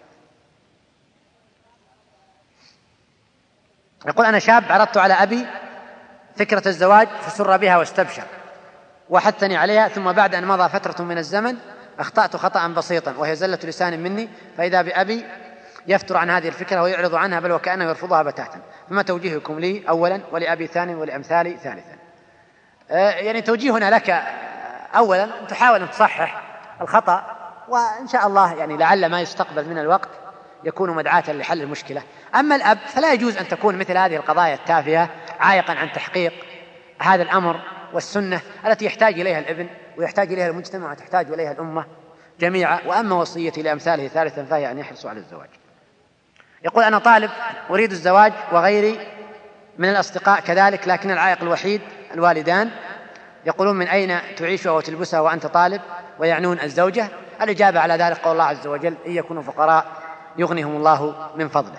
يقول أنا شاب عرضت على أبي فكرة الزواج فسر بها واستبشر وحثني عليها، ثم بعد أن مضى فترة من الزمن أخطأت خطأ بسيطا وهي زلة لسان مني، فإذا بأبي يفتر عن هذه الفكرة ويعرض عنها بل وكأنه يرفضها بتاتا، فما توجيهكم لي أولا ولأبي ثانيا ولأمثالي ثالثا؟ يعني توجيهنا لك أولا أن تحاول أن تصحح الخطأ، وإن شاء الله يعني لعل ما يستقبل من الوقت يكون مدعاة لحل المشكلة. أما الأب فلا يجوز أن تكون مثل هذه القضايا التافهة عائقا عن تحقيق هذا الأمر والسنة التي يحتاج إليها الابن ويحتاج إليها المجتمع وتحتاج إليها الأمة جميعا. وأما وصيتي لأمثاله ثالثا فهي أن يحرصوا على الزواج. يقول أنا طالب أريد الزواج وغيري من الأصدقاء كذلك، لكن العائق الوحيد الوالدان، يقولون من أين تعيشها وتلبسها وأنت طالب، ويعنون الزوجة. الإجابة على ذلك قول الله عز وجل إن يكونوا فقراء يغنيهم الله من فضله.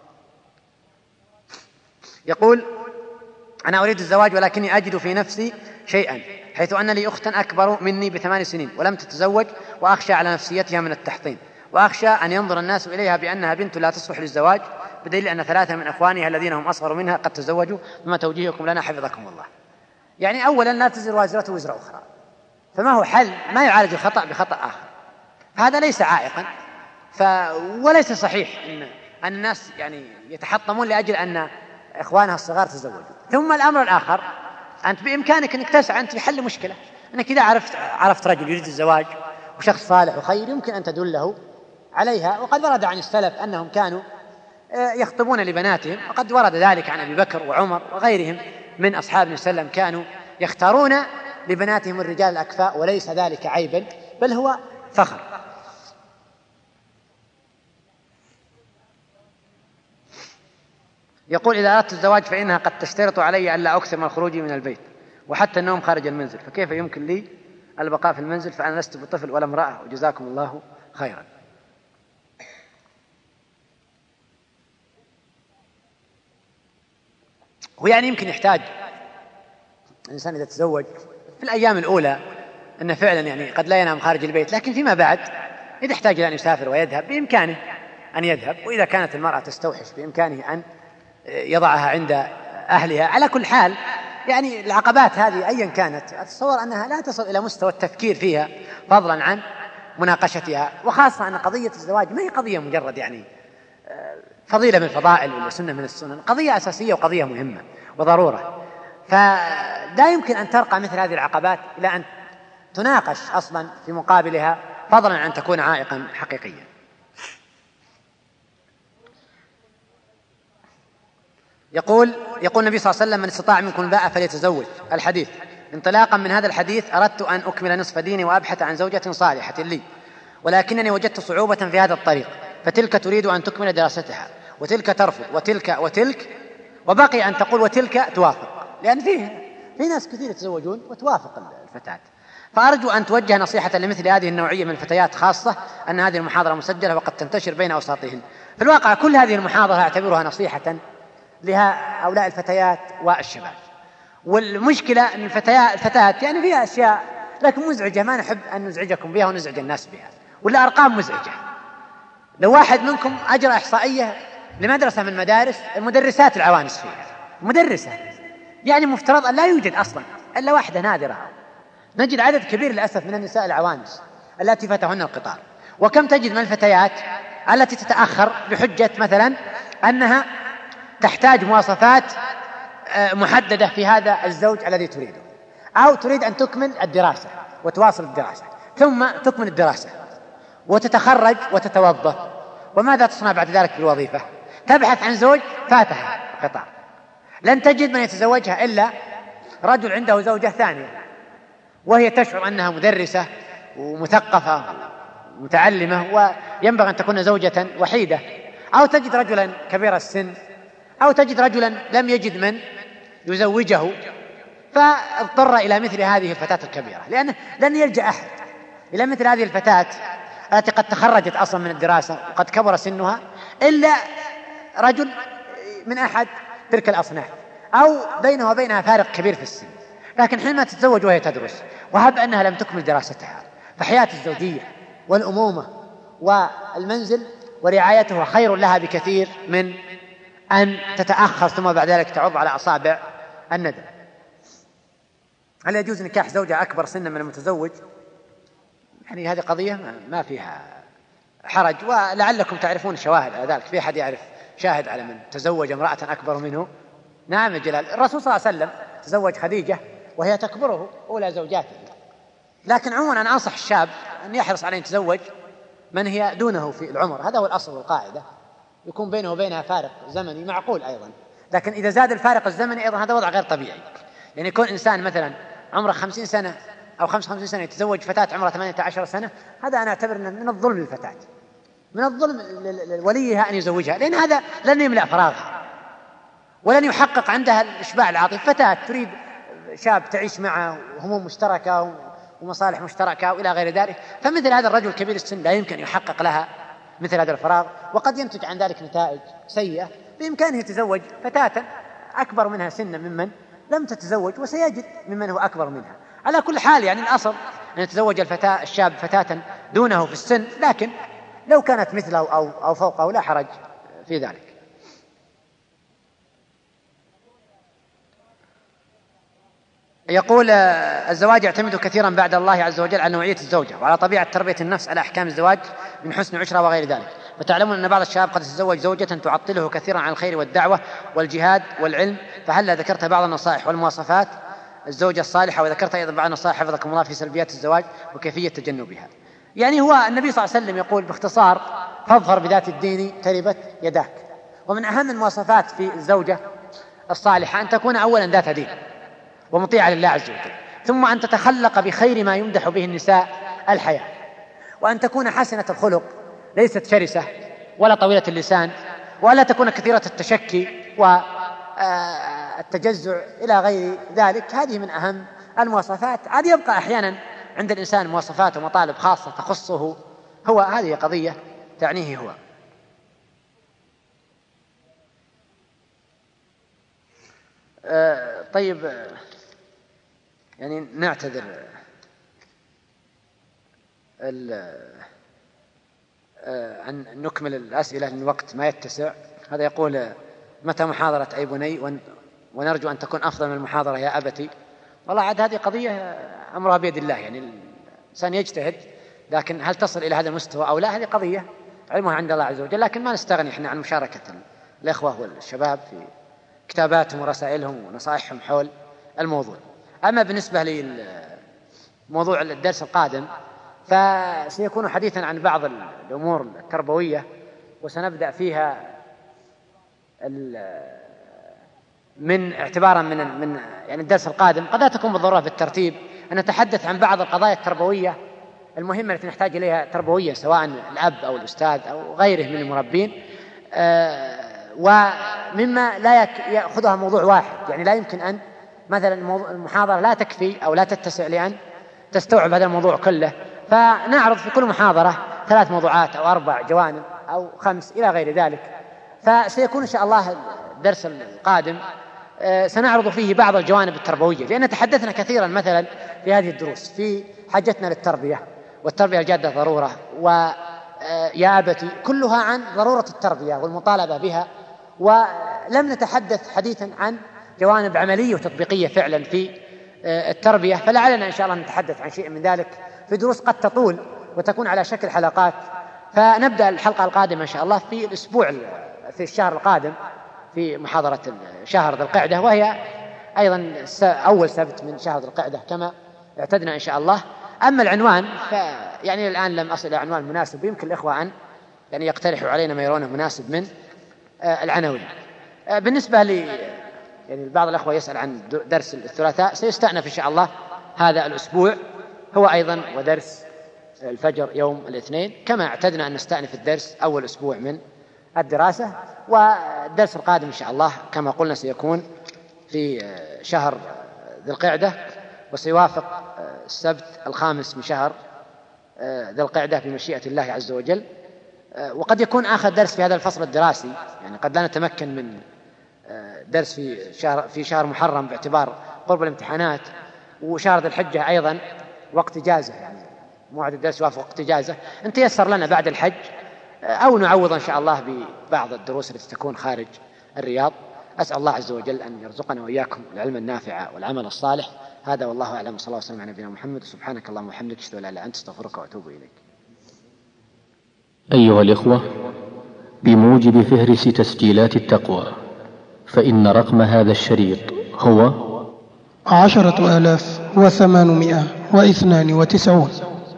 يقول أنا أريد الزواج ولكني أجد في نفسي شيئا، حيث أن لي أختا أكبر مني ب8 سنين ولم تتزوج، وأخشى على نفسيتها من التحطيم، وأخشى أن ينظر الناس إليها بأنها بنت لا تصلح للزواج، بدليل أن 3 من أخوانها الذين هم أصغر منها قد تزوجوا. فما توجيهكم لنا حفظكم الله؟ يعني أولا لا تزر وازرة وزر أخرى، فما هو حل ما يعالج الخطأ بخطأ آخر، هذا ليس عائقا وليس صحيح أن الناس يعني يتحطمون لأجل أن إخوانها الصغار تزوجوا. ثم الأمر الآخر أنت بإمكانك أنك تسعى أنت في حل مشكلة، أنك إذا عرفت رجل يريد الزواج وشخص صالح وخير يمكن أن تدله عليها. وقد ورد عن السلف أنهم كانوا يخطبون لبناتهم، وقد ورد ذلك عن أبي بكر وعمر وغيرهم من أصحاب النبي صلى الله عليه وسلم، كانوا يختارون لبناتهم الرجال الأكفاء، وليس ذلك عيبا بل هو فخر. يقول: إذا أردت الزواج فإنها قد تشترط علي ألا أكثر من خروجي من البيت وحتى النوم خارج المنزل، فكيف يمكن لي البقاء في المنزل؟ فأنا لست بطفل ولا امرأة، وجزاكم الله خيرا. هو يعني يمكن يحتاج الإنسان إذا تزوج في الأيام الأولى أنه فعلا يعني قد لا ينام خارج البيت، لكن فيما بعد إذا احتاج إلى أن يسافر ويذهب بإمكانه أن يذهب، وإذا كانت المرأة تستوحش بإمكانه أن يضعها عند أهلها. على كل حال يعني العقبات هذه أيا كانت أتصور أنها لا تصل إلى مستوى التفكير فيها فضلا عن مناقشتها، وخاصة أن قضية الزواج ما هي قضية مجرد يعني فضيلة من الفضائل ولا سنة من السنن، قضية أساسية وقضية مهمة وضرورة، فلا يمكن أن ترقى مثل هذه العقبات إلى أن تناقش أصلا في مقابلها فضلا عن أن تكون عائقا حقيقيا. يقول النبي صلى الله عليه وسلم: من استطاع منكم الباءة فليتزوج. الحديث. انطلاقا من هذا الحديث أردت أن أكمل نصف ديني وأبحث عن زوجة صالحة لي، ولكنني وجدت صعوبة في هذا الطريق، فتلك تريد أن تكمل دراستها وتلك ترفض وتلك وبقي أن تقول وتلك توافق، لأن في ناس كثير يتزوجون وتوافق الفتاة. فأرجو أن توجه نصيحة لمثل هذه النوعية من الفتيات، خاصة أن هذه المحاضرة مسجلة وقد تنتشر بين أوساطهن. في الواقع كل هذه المحاضرة أعتبرها نصيحة لهؤلاء الفتيات والشباب. والمشكلة أن الفتاة يعني فيها أشياء لكن مزعجة، ما نحب أن نزعجكم بها ونزعج الناس بها، ولا أرقام مزعجة. لو واحد منكم أجرى إحصائية لمدرسة من مدارس المدرسات العوانس فيها، مدرسة يعني مفترض أن لا يوجد أصلا إلا واحدة نادرة، نجد عدد كبير للأسف من النساء العوانس التي فتهن القطار. وكم تجد من الفتيات التي تتأخر بحجة مثلا أنها تحتاج مواصفات محددة في هذا الزوج الذي تريده، أو تريد أن تكمل الدراسة وتواصل الدراسة ثم تكمل الدراسة وتتخرج وتتوظف، وماذا تصنع بعد ذلك بالوظيفة؟ تبحث عن زوج فاتها القطار. لن تجد من يتزوجها إلا رجل عنده زوجة ثانية وهي تشعر أنها مدرسة ومثقفة ومتعلمة وينبغي أن تكون زوجة وحيدة، أو تجد رجلا كبير السن، أو تجد رجلا لم يجد من يزوجه فاضطر إلى مثل هذه الفتاة الكبيرة، لأنه لن يلجأ أحد إلى مثل هذه الفتاة التي قد تخرجت أصلا من الدراسة وقد كبر سنها إلا رجل من أحد تلك الأصناف، أو بينه وبينها فارق كبير في السن. لكن حينما تتزوج وهي تدرس وهب أنها لم تكمل دراستها، فحياة الزوجية والأمومة والمنزل ورعايته خير لها بكثير من أن تتأخر ثم بعد ذلك تعض على أصابع الندم. هل يجوز نكاح زوجة أكبر سنا من المتزوج؟ يعني هذه قضية ما فيها حرج، ولعلكم تعرفون شواهد على ذلك. في أحد يعرف شاهد على من تزوج امرأة أكبر منه؟ نعم يا جلال، الرسول صلى الله عليه وسلم تزوج خديجة وهي تكبره أولى زوجاته. لكن عموما أنا أنصح الشاب أن يحرص على أن يتزوج من هي دونه في العمر، هذا هو الأصل والقاعدة، يكون بينه وبينها فارق زمني معقول أيضا. لكن إذا زاد الفارق الزمني أيضا هذا وضع غير طبيعي، يعني يكون إنسان مثلا عمره 50 سنة أو 55 سنة يتزوج فتاة عمرها 18 سنة، هذا أنا أعتبر من الظلم للفتاة، من الظلم لوليها أن يزوجها، لأن هذا لن يملأ فراغها ولن يحقق عندها الإشباع العاطفي. فتاة تريد شاب تعيش معه وهموم مشتركة ومصالح مشتركة وإلى غير ذلك، فمثل هذا الرجل كبير السن لا يمكن يحقق لها مثل هذا الفراغ، وقد ينتج عن ذلك نتائج سيئة. بإمكانه يتزوج فتاة أكبر منها سنا ممن لم تتزوج، وسيجد ممن هو أكبر منها. على كل حال يعني الأصل أن يتزوج الشاب فتاة دونه في السن، لكن لو كانت مثله أو فوقه لا حرج في ذلك. يقول الزواج يعتمد كثيرا بعد الله عز وجل على نوعية الزوجة وعلى طبيعة تربية النفس على أحكام الزواج من حسن عشرة وغير ذلك. فتعلمون أن بعض الشباب قد يتزوج زوجة تعطله كثيرا عن الخير والدعوة والجهاد والعلم، فهل ذكرت بعض النصائح والمواصفات الزوجة الصالحة، وذكرت أيضا بعض النصائح حفظكم الله في سلبيات الزواج وكيفية تجنبها؟ يعني هو النبي صلى الله عليه وسلم يقول باختصار: فاظفر بذات الدين تربت يداك. ومن أهم المواصفات في الزوجة الصالحة أن تكون أولا ذات دين ومطيعة لله عز وجل، ثم أن تتخلق بخير ما يمدح به النساء الحياة، وأن تكون حسنة الخلق ليست شرسة ولا طويلة اللسان، ولا تكون كثيرة التشكي والتجزع إلى غير ذلك. هذه من أهم المواصفات. عاد يبقى أحيانا عند الإنسان مواصفات ومطالب خاصة تخصه هو، هذه قضية تعنيه هو. طيب، يعني نعتذر أن نكمل الأسئلة لأن الوقت ما يتسع. هذا يقول: متى محاضرة أي بني؟ ونرجو أن تكون أفضل من المحاضرة يا أبتي. والله عاد هذه قضية أمرها بيد الله، يعني الإنسان يجتهد، لكن هل تصل إلى هذا المستوى أو لا هذه قضية علمها عند الله عز وجل. لكن ما نستغني إحنا عن مشاركة الإخوة والشباب في كتاباتهم ورسائلهم ونصائحهم حول الموضوع. أما بالنسبة لموضوع الدرس القادم فسيكون حديثا عن بعض الأمور التربوية، وسنبدأ فيها من اعتبارا من يعني الدرس القادم قد لا تكون بالضرورة بالترتيب، أن نتحدث عن بعض القضايا التربوية المهمة التي نحتاج إليها تربوية، سواء الأب أو الأستاذ أو غيره من المربين، ومما لا يأخذها موضوع واحد. يعني لا يمكن أن مثلا المحاضرة لا تكفي أو لا تتسع لأن تستوعب هذا الموضوع كله، فنعرض في كل محاضرة 3 موضوعات أو 4 جوانب أو 5 إلى غير ذلك. فسيكون إن شاء الله الدرس القادم سنعرض فيه بعض الجوانب التربوية، لأن تحدثنا كثيرا مثلا في هذه الدروس في حاجتنا للتربية، والتربية الجادة ضرورة، ويا أبتي كلها عن ضرورة التربية والمطالبة بها، ولم نتحدث حديثا عن جوانب عملية وتطبيقية فعلا في التربية. فلعلنا إن شاء الله نتحدث عن شيء من ذلك في دروس قد تطول وتكون على شكل حلقات. فنبدأ الحلقة القادمة إن شاء الله في الشهر القادم في محاضرة شهر ذي القعدة، وهي أيضا أول سبت من شهر ذي القعدة كما اعتدنا إن شاء الله. أما العنوان يعني الآن لم أصل إلى عنوان مناسب، يمكن الإخوة أن يعني يقترحوا علينا ما يرونه مناسب من العناوين. بالنسبة يعني بعض الأخوة يسأل عن درس الثلاثاء، سيستأنف إن شاء الله هذا الأسبوع هو أيضا، ودرس الفجر يوم الاثنين كما اعتدنا أن نستأنف الدرس أول أسبوع من الدراسة. والدرس القادم إن شاء الله كما قلنا سيكون في شهر ذي القعدة، وسيوافق السبت 5 من شهر ذي القعدة بمشيئة الله عز وجل. وقد يكون آخر درس في هذا الفصل الدراسي، يعني قد لا نتمكن من درس في شهر محرم باعتبار قرب الامتحانات، وشهر ذي الحجة أيضا وقت إجازة، يعني موعد الدرس يوافق وقت إجازة. إن تيسر لنا بعد الحج أو نعوض إن شاء الله ببعض الدروس التي تكون خارج الرياض. أسأل الله عز وجل أن يرزقنا وإياكم العلم النافع والعمل الصالح. هذا والله أعلم، وصلى الله وسلم على نبينا محمد. سبحانك اللهم وبحمدك، أشهد أن لا إله إلا أنت، أستغفرك وأتوب إليك. أيها الإخوة، بموجب فهرس تسجيلات التقوى فإن رقم هذا الشريط هو 10,892.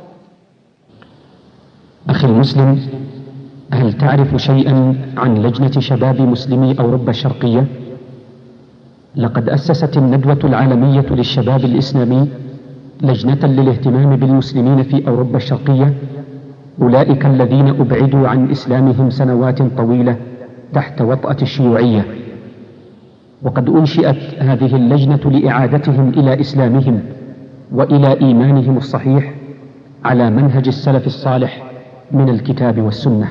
أخي المسلم، هل تعرف شيئا عن لجنة شباب مسلمي أوروبا الشرقية؟ لقد أسست الندوة العالمية للشباب الإسلامي لجنة للاهتمام بالمسلمين في أوروبا الشرقية، أولئك الذين أبعدوا عن إسلامهم سنوات طويلة تحت وطأة الشيوعية. وقد أنشئت هذه اللجنة لإعادتهم إلى إسلامهم وإلى إيمانهم الصحيح على منهج السلف الصالح من الكتاب والسنة.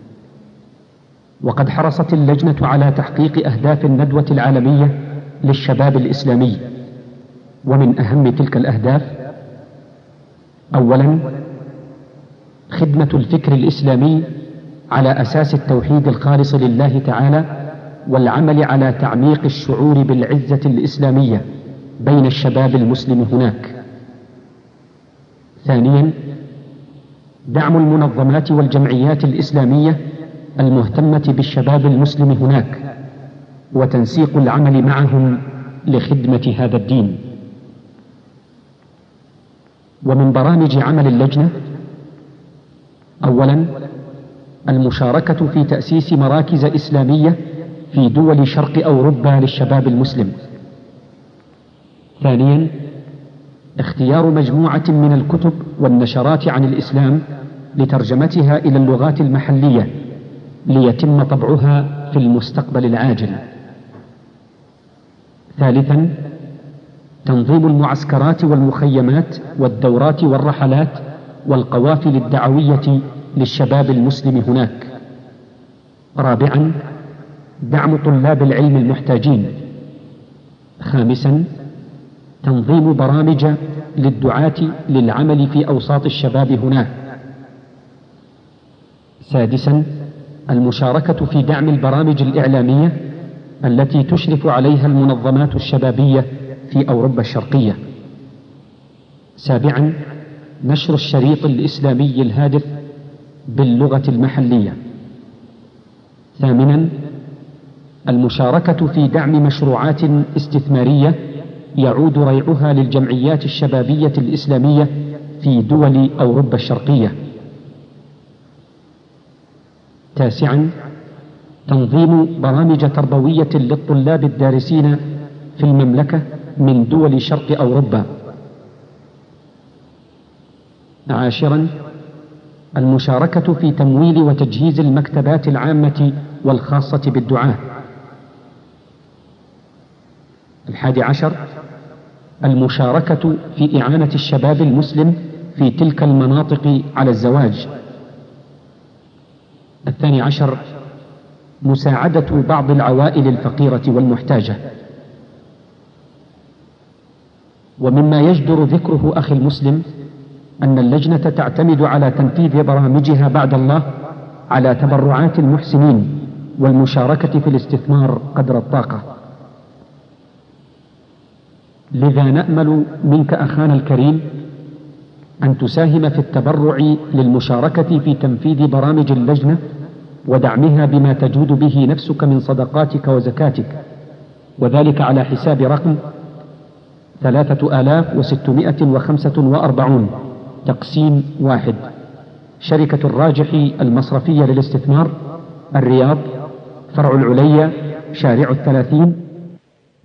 وقد حرصت اللجنة على تحقيق أهداف الندوة العالمية للشباب الإسلامي، ومن أهم تلك الأهداف: أولا، خدمة الفكر الإسلامي على أساس التوحيد الخالص لله تعالى، والعمل على تعميق الشعور بالعزة الإسلامية بين الشباب المسلم هناك. ثانيا، دعم المنظمات والجمعيات الإسلامية المهتمة بالشباب المسلم هناك، وتنسيق العمل معهم لخدمة هذا الدين. ومن برامج عمل اللجنة أولا، المشاركة في تأسيس مراكز إسلامية في دول شرق أوروبا للشباب المسلم. ثانيا، اختيار مجموعة من الكتب والنشرات عن الإسلام لترجمتها إلى اللغات المحلية ليتم طبعها في المستقبل العاجل. ثالثا، تنظيم المعسكرات والمخيمات والدورات والرحلات والقوافل الدعوية للشباب المسلم هناك. رابعا، دعم طلاب العلم المحتاجين. خامسا، تنظيم برامج للدعاة للعمل في أوساط الشباب هناك. سادسا، المشاركة في دعم البرامج الإعلامية التي تشرف عليها المنظمات الشبابية في أوروبا الشرقية. سابعا، نشر الشريط الإسلامي الهادف باللغة المحلية. ثامنا، المشاركة في دعم مشروعات استثمارية يعود ريعها للجمعيات الشبابية الإسلامية في دول أوروبا الشرقية. تاسعا، تنظيم برامج تربوية للطلاب الدارسين في المملكة من دول شرق أوروبا. عاشرا، المشاركة في تمويل وتجهيز المكتبات العامة والخاصة بالدعاة. 11، المشاركة في إعانة الشباب المسلم في تلك المناطق على الزواج. 12، مساعدة بعض العوائل الفقيرة والمحتاجة. ومما يجدر ذكره أخي المسلم أن اللجنة تعتمد على تنفيذ برامجها بعد الله على تبرعات المحسنين والمشاركة في الاستثمار قدر الطاقة. لذا نأمل منك أخانا الكريم أن تساهم في التبرع للمشاركة في تنفيذ برامج اللجنة ودعمها بما تجود به نفسك من صدقاتك وزكاتك، وذلك على حساب رقم 3645 تقسيم 1، شركة الراجحي المصرفية للاستثمار، الرياض، فرع العليا، شارع 30،